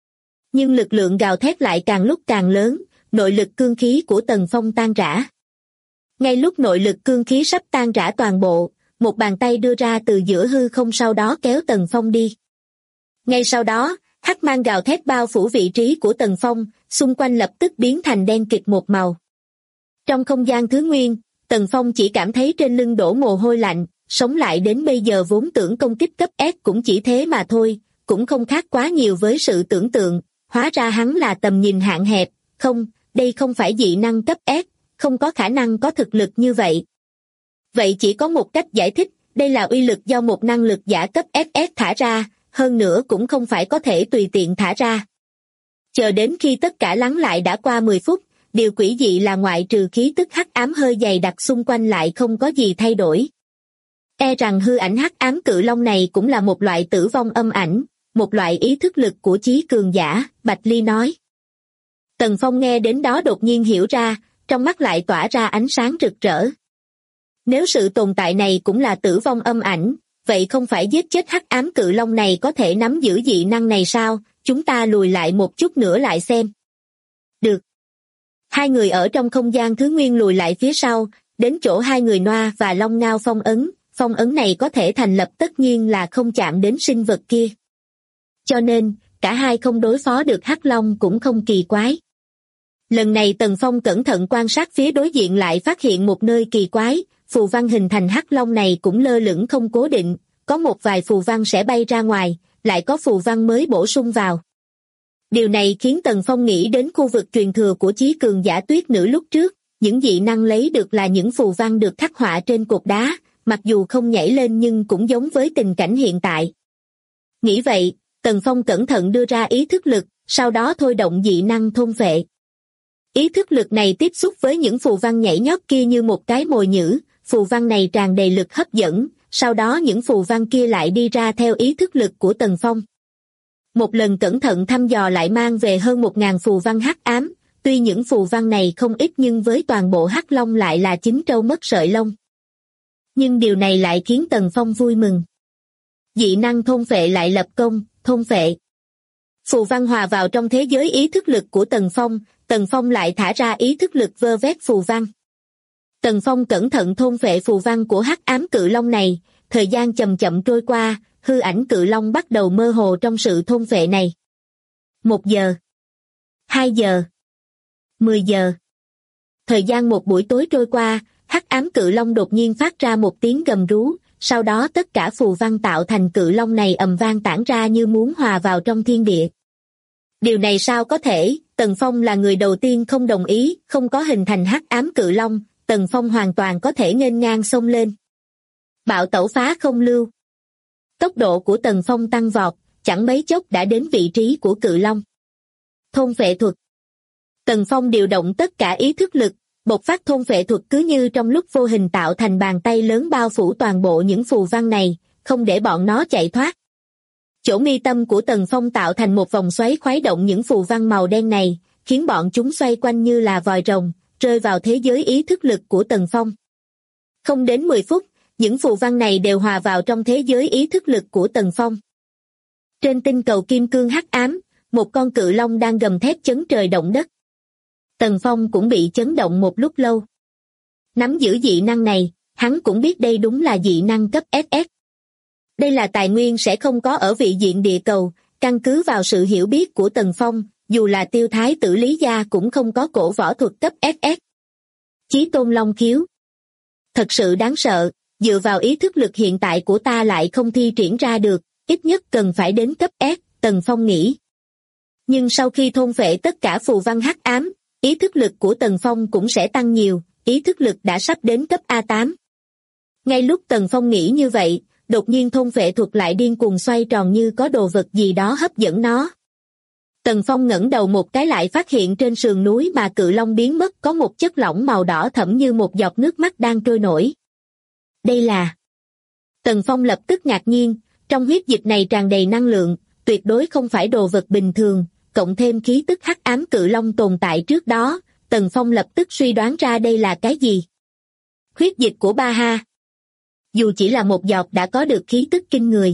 Nhưng lực lượng gào thét lại càng lúc càng lớn, nội lực cương khí của Tần Phong tan rã. Ngay lúc nội lực cương khí sắp tan rã toàn bộ, một bàn tay đưa ra từ giữa hư không sau đó kéo Tần Phong đi. Ngay sau đó, hắc mang gào thét bao phủ vị trí của Tần Phong, xung quanh lập tức biến thành đen kịt một màu. Trong không gian thứ nguyên, Tần Phong chỉ cảm thấy trên lưng đổ mồ hôi lạnh, sống lại đến bây giờ vốn tưởng công kích cấp S cũng chỉ thế mà thôi, cũng không khác quá nhiều với sự tưởng tượng, hóa ra hắn là tầm nhìn hạn hẹp, không, đây không phải dị năng cấp S, không có khả năng có thực lực như vậy. Vậy chỉ có một cách giải thích, đây là uy lực do một năng lực giả cấp SS thả ra, hơn nữa cũng không phải có thể tùy tiện thả ra. Chờ đến khi tất cả lắng lại đã qua 10 phút, điều quỷ dị là ngoại trừ khí tức hắc ám hơi dày đặc xung quanh lại không có gì thay đổi. E rằng hư ảnh hắc ám cự long này cũng là một loại tử vong âm ảnh, một loại ý thức lực của chí cường giả, Bạch Ly nói. Tần Phong nghe đến đó đột nhiên hiểu ra, trong mắt lại tỏa ra ánh sáng rực rỡ. Nếu sự tồn tại này cũng là tử vong âm ảnh, vậy không phải giết chết hắc ám cự long này có thể nắm giữ dị năng này sao? Chúng ta lùi lại một chút nữa lại xem. Được. Hai người ở trong không gian thứ nguyên lùi lại phía sau, đến chỗ hai người Noa và Long Ngao phong ấn này có thể thành lập tất nhiên là không chạm đến sinh vật kia. Cho nên, cả hai không đối phó được hắc long cũng không kỳ quái. Lần này Tần Phong cẩn thận quan sát phía đối diện lại phát hiện một nơi kỳ quái, phù văn hình thành hắc long này cũng lơ lửng không cố định, có một vài phù văn sẽ bay ra ngoài, lại có phù văn mới bổ sung vào. Điều này khiến Tần Phong nghĩ đến khu vực truyền thừa của chí cường giả tuyết nữ lúc trước, những dị năng lấy được là những phù văn được khắc họa trên cột đá, mặc dù không nhảy lên nhưng cũng giống với tình cảnh hiện tại. Nghĩ vậy, Tần Phong cẩn thận đưa ra ý thức lực, sau đó thôi động dị năng thôn phệ. Ý thức lực này tiếp xúc với những phù văn nhảy nhót kia như một cái mồi nhử, phù văn này tràn đầy lực hấp dẫn, sau đó những phù văn kia lại đi ra theo ý thức lực của Tần Phong. Một lần cẩn thận thăm dò lại mang về hơn 1000 phù văn hắc ám, tuy những phù văn này không ít nhưng với toàn bộ hắc long lại là chín trâu mất sợi lông. Nhưng điều này lại khiến Tần Phong vui mừng. Dị năng thôn phệ lại lập công, thôn phệ. Phù văn hòa vào trong thế giới ý thức lực của Tần Phong lại thả ra ý thức lực vơ vét phù văn. Tần Phong cẩn thận thôn phệ phù văn của hắc ám cự long này, thời gian chậm chậm trôi qua, hư ảnh cự long bắt đầu mơ hồ trong sự thôn phệ này. 1 giờ, 2 giờ, 10 giờ. Thời gian một buổi tối trôi qua, hắc ám cự long đột nhiên phát ra một tiếng gầm rú, sau đó tất cả phù văn tạo thành cự long này ầm vang tản ra như muốn hòa vào trong thiên địa. Điều này sao có thể? Tần Phong là người đầu tiên không đồng ý, không có hình thành hắc ám cự long, Tần Phong hoàn toàn có thể nghênh ngang xông lên. Bạo tẩu phá không lưu. Tốc độ của Tần Phong tăng vọt, chẳng mấy chốc đã đến vị trí của cự long. Thôn phệ thuật. Tần Phong điều động tất cả ý thức lực, bộc phát thôn phệ thuật cứ như trong lúc vô hình tạo thành bàn tay lớn bao phủ toàn bộ những phù văn này, không để bọn nó chạy thoát. Chỗ mi tâm của Tần Phong tạo thành một vòng xoáy khuấy động những phù văn màu đen này, khiến bọn chúng xoay quanh như là vòi rồng, rơi vào thế giới ý thức lực của Tần Phong. Không đến 10 phút, những phù văn này đều hòa vào trong thế giới ý thức lực của Tần Phong. Trên tinh cầu kim cương hắc ám, một con cự long đang gầm thét chấn trời động đất. Tần Phong cũng bị chấn động một lúc lâu. Nắm giữ dị năng này, hắn cũng biết đây đúng là dị năng cấp SS. Đây là tài nguyên sẽ không có ở vị diện địa cầu, căn cứ vào sự hiểu biết của Tần Phong, dù là Tiêu Thái tử Lý Gia cũng không có cổ võ thuật cấp SS. Chí tôn long khiếu. Thật sự đáng sợ, dựa vào ý thức lực hiện tại của ta lại không thi triển ra được, ít nhất cần phải đến cấp S, Tần Phong nghĩ. Nhưng sau khi thôn phệ tất cả phù văn hắc ám, ý thức lực của Tần Phong cũng sẽ tăng nhiều, ý thức lực đã sắp đến cấp A8. Ngay lúc Tần Phong nghĩ như vậy, đột nhiên thôn phệ thuật lại điên cuồng xoay tròn như có đồ vật gì đó hấp dẫn nó. Tần Phong ngẩng đầu một cái lại phát hiện trên sườn núi mà cự long biến mất có một chất lỏng màu đỏ thẫm như một giọt nước mắt đang trôi nổi. Đây là... Tần Phong lập tức ngạc nhiên, trong huyết dịch này tràn đầy năng lượng, tuyệt đối không phải đồ vật bình thường, cộng thêm khí tức hắc ám cự long tồn tại trước đó, Tần Phong lập tức suy đoán ra đây là cái gì. Huyết dịch của Ba Ha. dù chỉ là một giọt đã có được khí tức kinh người.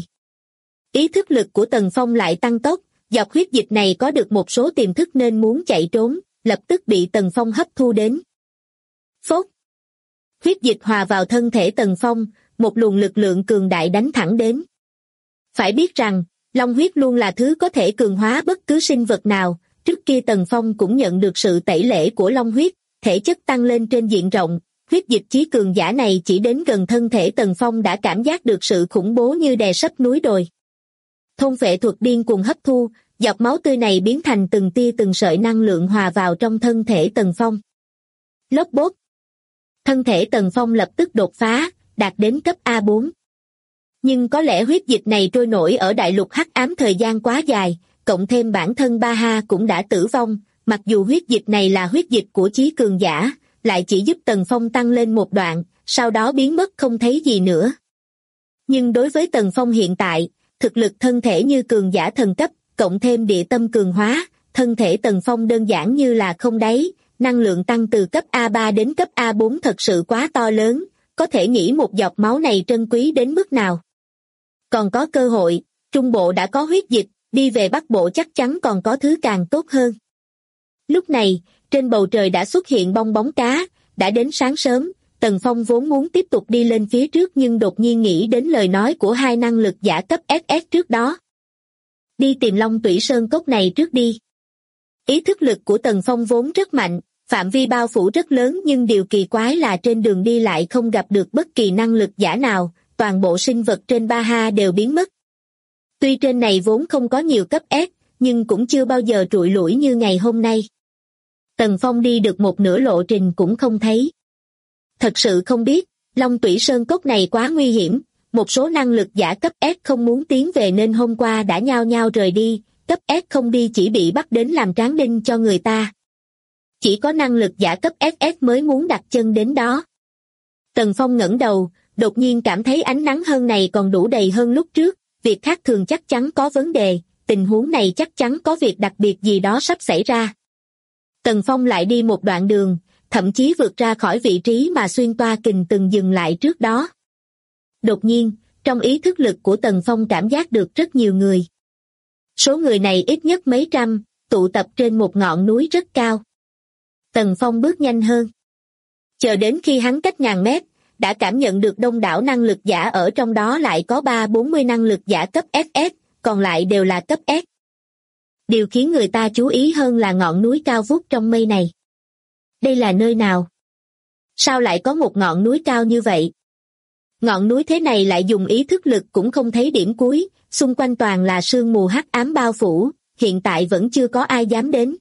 Ý thức lực của Tần Phong lại tăng tốc, giọt huyết dịch này có được một số tiềm thức nên muốn chạy trốn, lập tức bị Tần Phong hấp thu đến. Phốt! Huyết dịch hòa vào thân thể Tần Phong, một luồng lực lượng cường đại đánh thẳng đến. Phải biết rằng, long huyết luôn là thứ có thể cường hóa bất cứ sinh vật nào, trước kia Tần Phong cũng nhận được sự tẩy lễ của long huyết, thể chất tăng lên trên diện rộng, huyết dịch chí cường giả này chỉ đến gần thân thể Tần Phong đã cảm giác được sự khủng bố như đè sấp núi đồi. Thôn phệ thuật điên cuồng hấp thu, giọt máu tươi này biến thành từng tia từng sợi năng lượng hòa vào trong thân thể Tần Phong. Lốp bốp. Thân thể Tần Phong lập tức đột phá, đạt đến cấp A4. Nhưng có lẽ huyết dịch này trôi nổi ở đại lục hắc ám thời gian quá dài, cộng thêm bản thân Baha cũng đã tử vong, mặc dù huyết dịch này là huyết dịch của chí cường giả, lại chỉ giúp Tần Phong tăng lên một đoạn, sau đó biến mất không thấy gì nữa. Nhưng đối với Tần Phong hiện tại, thực lực thân thể như cường giả thần cấp, cộng thêm địa tâm cường hóa, thân thể Tần Phong đơn giản như là không đáy, năng lượng tăng từ cấp A3 đến cấp A4 thật sự quá to lớn, có thể nghĩ một giọt máu này trân quý đến mức nào. Còn có cơ hội, Trung Bộ đã có huyết dịch, đi về Bắc Bộ chắc chắn còn có thứ càng tốt hơn. Lúc này, trên bầu trời đã xuất hiện bong bóng cá, đã đến sáng sớm, Tần Phong vốn muốn tiếp tục đi lên phía trước nhưng đột nhiên nghĩ đến lời nói của hai năng lực giả cấp SS trước đó. Đi tìm Long Tủy Sơn cốc này trước đi. Ý thức lực của Tần Phong vốn rất mạnh, phạm vi bao phủ rất lớn nhưng điều kỳ quái là trên đường đi lại không gặp được bất kỳ năng lực giả nào, toàn bộ sinh vật trên Baha đều biến mất. Tuy trên này vốn không có nhiều cấp S, nhưng cũng chưa bao giờ trụi lủi như ngày hôm nay. Tần Phong đi được một nửa lộ trình cũng không thấy. Thật sự không biết, Long Tủy Sơn cốc này quá nguy hiểm, một số năng lực giả cấp S không muốn tiến về nên hôm qua đã nhao nhao rời đi, cấp S không đi chỉ bị bắt đến làm tráng đinh cho người ta. Chỉ có năng lực giả cấp SS mới muốn đặt chân đến đó. Tần Phong ngẩng đầu, đột nhiên cảm thấy ánh nắng hơn này còn đủ đầy hơn lúc trước, việc khác thường chắc chắn có vấn đề, tình huống này chắc chắn có việc đặc biệt gì đó sắp xảy ra. Tần Phong lại đi một đoạn đường, thậm chí vượt ra khỏi vị trí mà xuyên toa kình từng dừng lại trước đó. Đột nhiên, trong ý thức lực của Tần Phong cảm giác được rất nhiều người. Số người này ít nhất mấy trăm, tụ tập trên một ngọn núi rất cao. Tần Phong bước nhanh hơn. Chờ đến khi hắn cách ngàn mét, đã cảm nhận được đông đảo năng lực giả ở trong đó lại có 30-40 năng lực giả cấp SS, còn lại đều là cấp S. Điều khiến người ta chú ý hơn là ngọn núi cao vút trong mây này. Đây là nơi nào? Sao lại có một ngọn núi cao như vậy? Ngọn núi thế này lại dùng ý thức lực cũng không thấy điểm cuối, xung quanh toàn là sương mù hắc ám bao phủ, hiện tại vẫn chưa có ai dám đến.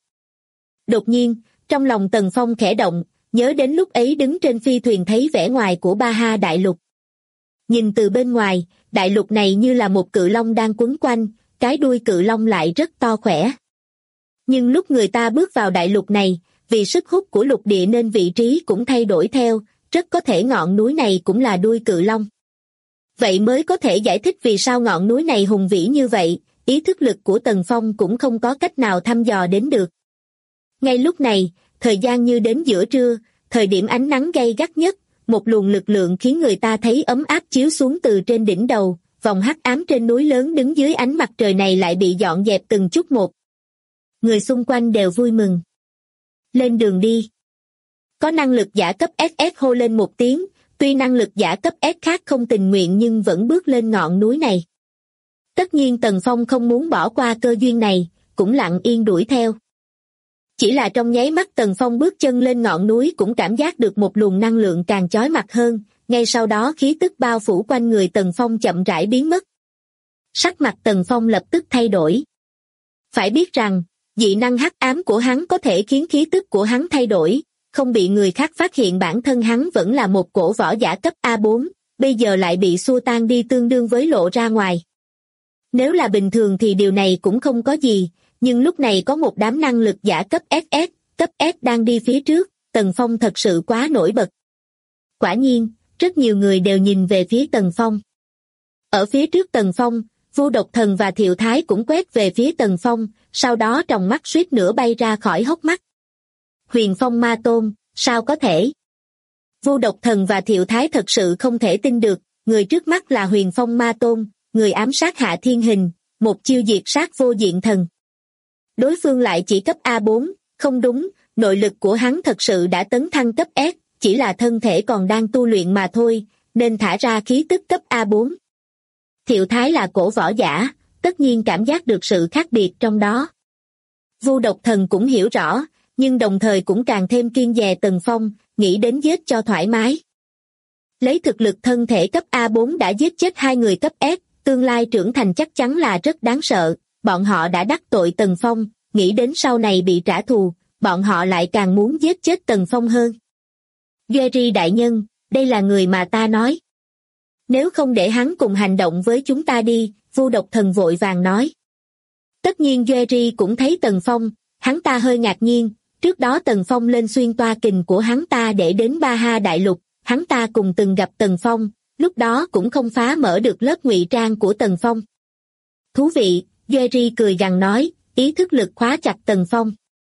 Đột nhiên, trong lòng Tần Phong khẽ động, nhớ đến lúc ấy đứng trên phi thuyền thấy vẻ ngoài của Baha đại lục. Nhìn từ bên ngoài, đại lục này như là một cự long đang quấn quanh, cái đuôi cự long lại rất to khỏe. Nhưng lúc người ta bước vào đại lục này, vì sức hút của lục địa nên vị trí cũng thay đổi theo, rất có thể ngọn núi này cũng là đuôi cự long. Vậy mới có thể giải thích vì sao ngọn núi này hùng vĩ như vậy, ý thức lực của Tần Phong cũng không có cách nào thăm dò đến được. Ngay lúc này, thời gian như đến giữa trưa, thời điểm ánh nắng gay gắt nhất, một luồng lực lượng khiến người ta thấy ấm áp chiếu xuống từ trên đỉnh đầu, vòng hắc ám trên núi lớn đứng dưới ánh mặt trời này lại bị dọn dẹp từng chút một. Người xung quanh đều vui mừng. Lên đường đi. Có năng lực giả cấp SS hô lên một tiếng, tuy năng lực giả cấp S khác không tình nguyện nhưng vẫn bước lên ngọn núi này. Tất nhiên Tần Phong không muốn bỏ qua cơ duyên này, cũng lặng yên đuổi theo. Chỉ là trong nháy mắt Tần Phong bước chân lên ngọn núi cũng cảm giác được một luồng năng lượng càng chói mặt hơn, ngay sau đó khí tức bao phủ quanh người Tần Phong chậm rãi biến mất. Sắc mặt Tần Phong lập tức thay đổi. Phải biết rằng, dị năng hắc ám của hắn có thể khiến khí tức của hắn thay đổi, không bị người khác phát hiện bản thân hắn vẫn là một cổ võ giả cấp A4, bây giờ lại bị xua tan đi tương đương với lộ ra ngoài. Nếu là bình thường thì điều này cũng không có gì, nhưng lúc này có một đám năng lực giả cấp SS, cấp S đang đi phía trước, Tần Phong thật sự quá nổi bật. Quả nhiên, rất nhiều người đều nhìn về phía Tần Phong. Ở phía trước Tần Phong, Vu Độc Thần và Thiệu Thái cũng quét về phía Tần Phong, sau đó tròng mắt suýt nữa bay ra khỏi hốc mắt. Huyền Phong Ma Tôn, sao có thể? Vu Độc Thần và Thiệu Thái thật sự không thể tin được, người trước mắt là Huyền Phong Ma Tôn, người ám sát Hạ Thiên Hình, một chiêu diệt sát vô diện thần. Đối phương lại chỉ cấp A4, không đúng, nội lực của hắn thật sự đã tấn thăng cấp S, chỉ là thân thể còn đang tu luyện mà thôi, nên thả ra khí tức cấp A4. Thiệu Thái là cổ võ giả, tất nhiên cảm giác được sự khác biệt trong đó. Vu Độc Thần cũng hiểu rõ, nhưng đồng thời cũng càng thêm kiêng dè Tần Phong, nghĩ đến giết cho thoải mái. Lấy thực lực thân thể cấp A4 đã giết chết 2 người cấp S, tương lai trưởng thành chắc chắn là rất đáng sợ, bọn họ đã đắc tội Tần Phong, nghĩ đến sau này bị trả thù, bọn họ lại càng muốn giết chết Tần Phong hơn. Jerry đại nhân, đây là người mà ta nói. Nếu không để hắn cùng hành động với chúng ta đi, Vu Độc Thần vội vàng nói. Tất nhiên Jerry cũng thấy Tần Phong, hắn ta hơi ngạc nhiên, trước đó Tần Phong lên xuyên toa kình của hắn ta để đến Ba Ha Đại Lục, hắn ta cùng từng gặp Tần Phong, lúc đó cũng không phá mở được lớp ngụy trang của Tần Phong. Thú vị, Jerry cười gằn nói, ý thức lực khóa chặt Tần Phong.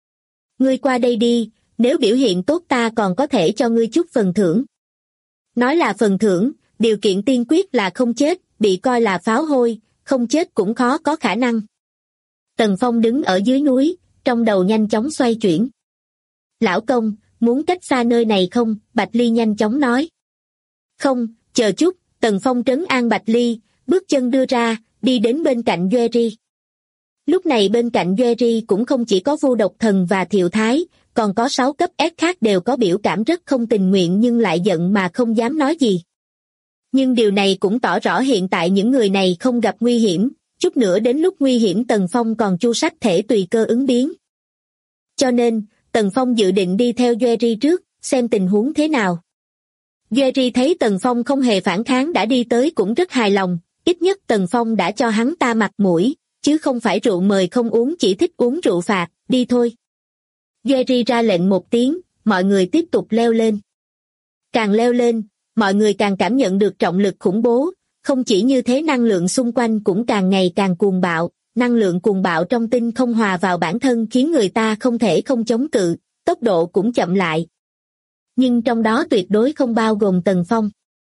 Ngươi qua đây đi, nếu biểu hiện tốt ta còn có thể cho ngươi chút phần thưởng. Nói là phần thưởng, điều kiện tiên quyết là không chết, bị coi là pháo hôi, không chết cũng khó có khả năng. Tần Phong đứng ở dưới núi, trong đầu nhanh chóng xoay chuyển. Lão công, muốn cách xa nơi này không? Bạch Ly nhanh chóng nói. Không, chờ chút, Tần Phong trấn an Bạch Ly, bước chân đưa ra, đi đến bên cạnh Jerry. Lúc này bên cạnh Jerry cũng không chỉ có Vu Độc Thần và Thiệu Thái, còn có 6 cấp S khác đều có biểu cảm rất không tình nguyện nhưng lại giận mà không dám nói gì. Nhưng điều này cũng tỏ rõ hiện tại những người này không gặp nguy hiểm, chút nữa đến lúc nguy hiểm Tần Phong còn chu sách thể tùy cơ ứng biến. Cho nên, Tần Phong dự định đi theo Jerry trước, xem tình huống thế nào. Jerry thấy Tần Phong không hề phản kháng đã đi tới cũng rất hài lòng, ít nhất Tần Phong đã cho hắn ta mặt mũi, chứ không phải rượu mời không uống chỉ thích uống rượu phạt, đi thôi. Jerry ra lệnh một tiếng, mọi người tiếp tục leo lên. Càng leo lên, mọi người càng cảm nhận được trọng lực khủng bố, không chỉ như thế năng lượng xung quanh cũng càng ngày càng cuồng bạo, năng lượng cuồng bạo trong tinh không hòa vào bản thân khiến người ta không thể không chống cự, tốc độ cũng chậm lại. Nhưng trong đó tuyệt đối không bao gồm Tần Phong.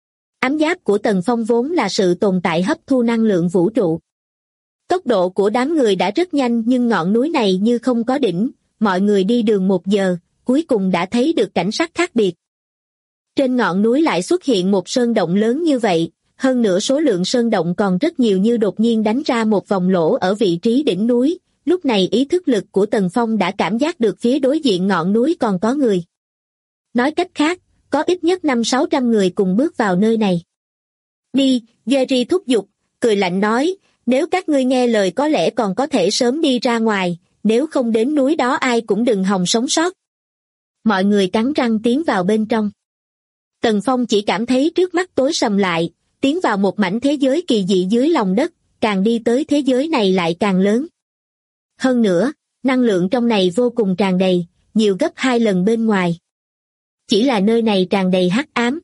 Ám giáp của Tần Phong vốn là sự tồn tại hấp thu năng lượng vũ trụ. Tốc độ của đám người đã rất nhanh nhưng ngọn núi này như không có đỉnh, mọi người đi đường 1 giờ, cuối cùng đã thấy được cảnh sắc khác biệt. Trên ngọn núi lại xuất hiện một sơn động lớn như vậy, hơn nữa số lượng sơn động còn rất nhiều như đột nhiên đánh ra một vòng lỗ ở vị trí đỉnh núi, lúc này ý thức lực của Tần Phong đã cảm giác được phía đối diện ngọn núi còn có người. Nói cách khác, có ít nhất 500-600 người cùng bước vào nơi này. Đi, Jerry thúc giục, cười lạnh nói, nếu các ngươi nghe lời có lẽ còn có thể sớm đi ra ngoài, nếu không đến núi đó ai cũng đừng hòng sống sót. Mọi người cắn răng tiến vào bên trong. Tần Phong chỉ cảm thấy trước mắt tối sầm lại, tiến vào một mảnh thế giới kỳ dị dưới lòng đất, càng đi tới thế giới này lại càng lớn. Hơn nữa, năng lượng trong này vô cùng tràn đầy, nhiều gấp 2 lần bên ngoài. Chỉ là nơi này tràn đầy hắc ám.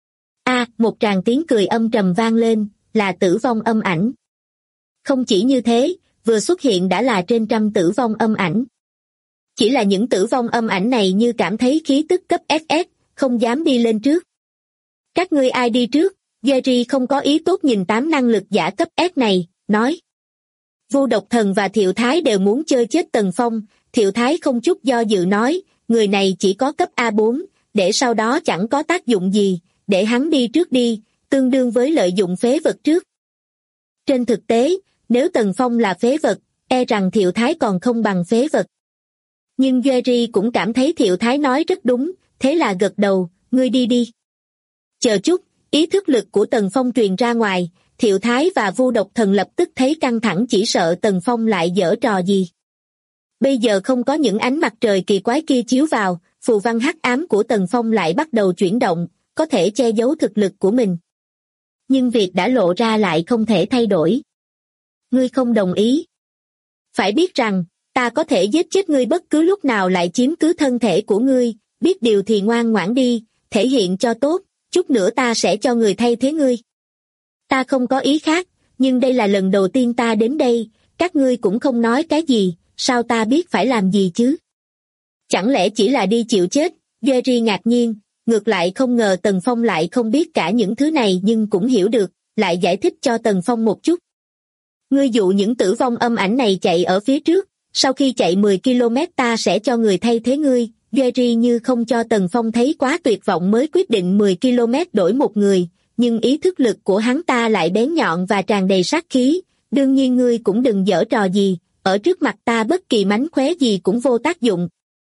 Một tràng tiếng cười âm trầm vang lên, là tử vong âm ảnh. Không chỉ như thế, vừa xuất hiện đã là trên trăm tử vong âm ảnh. Chỉ là những tử vong âm ảnh này như cảm thấy khí tức cấp SS, không dám đi lên trước. Các ngươi ai đi trước? Jerry không có ý tốt nhìn 8 năng lực giả cấp S này, nói. Vu Độc Thần và Thiệu Thái đều muốn chơi chết Tần Phong, Thiệu Thái không chút do dự nói, người này chỉ có cấp A4, để sau đó chẳng có tác dụng gì, để hắn đi trước đi, tương đương với lợi dụng phế vật trước. Trên thực tế, nếu Tần Phong là phế vật, e rằng Thiệu Thái còn không bằng phế vật. Nhưng Jerry cũng cảm thấy Thiệu Thái nói rất đúng, thế là gật đầu, ngươi đi đi. Chờ chút, ý thức lực của Tần Phong truyền ra ngoài, Thiệu Thái và Vu Độc Thần lập tức thấy căng thẳng chỉ sợ Tần Phong lại giở trò gì. Bây giờ không có những ánh mặt trời kỳ quái kia chiếu vào, phù văn hắc ám của Tần Phong lại bắt đầu chuyển động, có thể che giấu thực lực của mình. Nhưng việc đã lộ ra lại không thể thay đổi. Ngươi không đồng ý. Phải biết rằng, ta có thể giết chết ngươi bất cứ lúc nào lại chiếm cứ thân thể của ngươi, biết điều thì ngoan ngoãn đi, thể hiện cho tốt, chút nữa ta sẽ cho người thay thế ngươi. Ta không có ý khác, nhưng đây là lần đầu tiên ta đến đây, các ngươi cũng không nói cái gì, sao ta biết phải làm gì chứ? Chẳng lẽ chỉ là đi chịu chết? Jerry ngạc nhiên, ngược lại không ngờ Tần Phong lại không biết cả những thứ này nhưng cũng hiểu được, lại giải thích cho Tần Phong một chút. Ngươi dụ những tử vong âm ảnh này chạy ở phía trước, sau khi chạy 10 km ta sẽ cho người thay thế ngươi. Jerry như không cho Tần Phong thấy quá tuyệt vọng mới quyết định 10 km đổi một người, nhưng ý thức lực của hắn ta lại bén nhọn và tràn đầy sát khí, đương nhiên ngươi cũng đừng giở trò gì, ở trước mặt ta bất kỳ mánh khóe gì cũng vô tác dụng.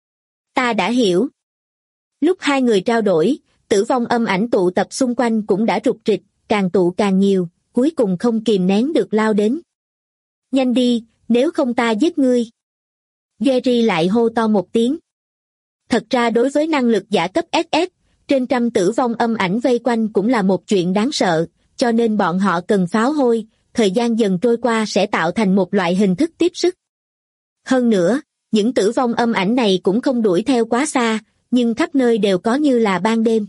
Ta đã hiểu. Lúc hai người trao đổi, tử vong âm ảnh tụ tập xung quanh cũng đã rục rịch, càng tụ càng nhiều, cuối cùng không kìm nén được lao đến. Nhanh đi, nếu không ta giết ngươi. Jerry lại hô to một tiếng. Thật ra đối với năng lực giả cấp SS, trên trăm tử vong âm ảnh vây quanh cũng là một chuyện đáng sợ, cho nên bọn họ cần pháo hôi, thời gian dần trôi qua sẽ tạo thành một loại hình thức tiếp sức. Hơn nữa, những tử vong âm ảnh này cũng không đuổi theo quá xa, nhưng khắp nơi đều có như là ban đêm.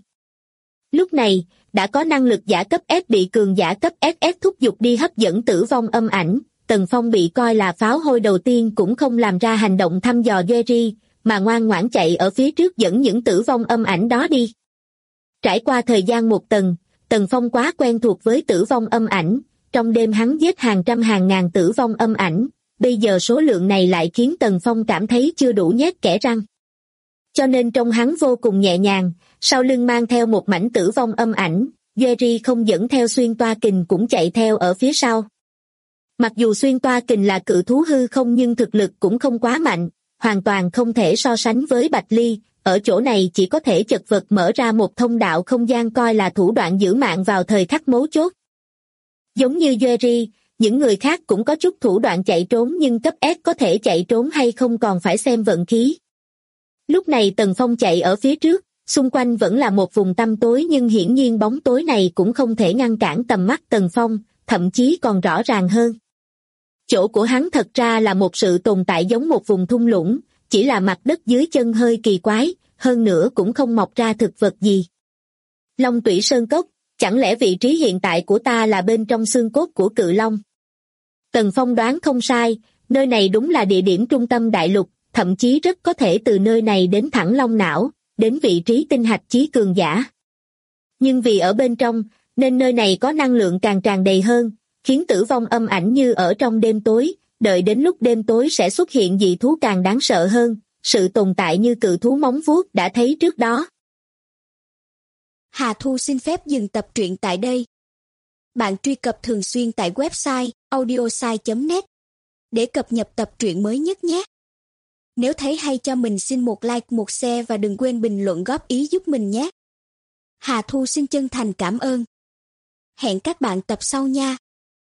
Lúc này, đã có năng lực giả cấp S bị cường giả cấp SS thúc giục đi hấp dẫn tử vong âm ảnh, Tần Phong bị coi là pháo hôi đầu tiên cũng không làm ra hành động thăm dò Jerry, mà ngoan ngoãn chạy ở phía trước dẫn những tử vong âm ảnh đó đi. Trải qua thời gian một tuần, Tần Phong quá quen thuộc với tử vong âm ảnh, trong đêm hắn giết hàng trăm hàng ngàn tử vong âm ảnh, bây giờ số lượng này lại khiến Tần Phong cảm thấy chưa đủ nhét kẽ răng. Cho nên trông hắn vô cùng nhẹ nhàng, sau lưng mang theo một mảnh tử vong âm ảnh, Jerry không dẫn theo xuyên toa kình cũng chạy theo ở phía sau. Mặc dù xuyên toa kình là cự thú hư không nhưng thực lực cũng không quá mạnh, hoàn toàn không thể so sánh với Bạch Ly, ở chỗ này chỉ có thể chật vật mở ra một thông đạo không gian coi là thủ đoạn giữ mạng vào thời khắc mấu chốt. Giống như Jerry, những người khác cũng có chút thủ đoạn chạy trốn nhưng cấp S có thể chạy trốn hay không còn phải xem vận khí. Lúc này Tần Phong chạy ở phía trước, xung quanh vẫn là một vùng tăm tối nhưng hiển nhiên bóng tối này cũng không thể ngăn cản tầm mắt Tần Phong, thậm chí còn rõ ràng hơn. Chỗ của hắn thật ra là một sự tồn tại giống một vùng thung lũng, chỉ là mặt đất dưới chân hơi kỳ quái, hơn nữa cũng không mọc ra thực vật gì. Long Tủy Sơn Cốc, chẳng lẽ vị trí hiện tại của ta là bên trong xương cốt của cự long? Tần Phong đoán không sai, nơi này đúng là địa điểm trung tâm đại lục, thậm chí rất có thể từ nơi này đến thẳng long não, đến vị trí tinh hạch chí cường giả. Nhưng vì ở bên trong, nên nơi này có năng lượng càng tràn đầy hơn, khiến tử vong âm ảnh như ở trong đêm tối, đợi đến lúc đêm tối sẽ xuất hiện dị thú càng đáng sợ hơn, sự tồn tại như cự thú móng vuốt đã thấy trước đó. Hà Thu xin phép dừng tập truyện tại đây. Bạn truy cập thường xuyên tại website audiosai.net để cập nhật tập truyện mới nhất nhé. Nếu thấy hay cho mình xin một like, một share và đừng quên bình luận góp ý giúp mình nhé. Hà Thu xin chân thành cảm ơn. Hẹn các bạn tập sau nha.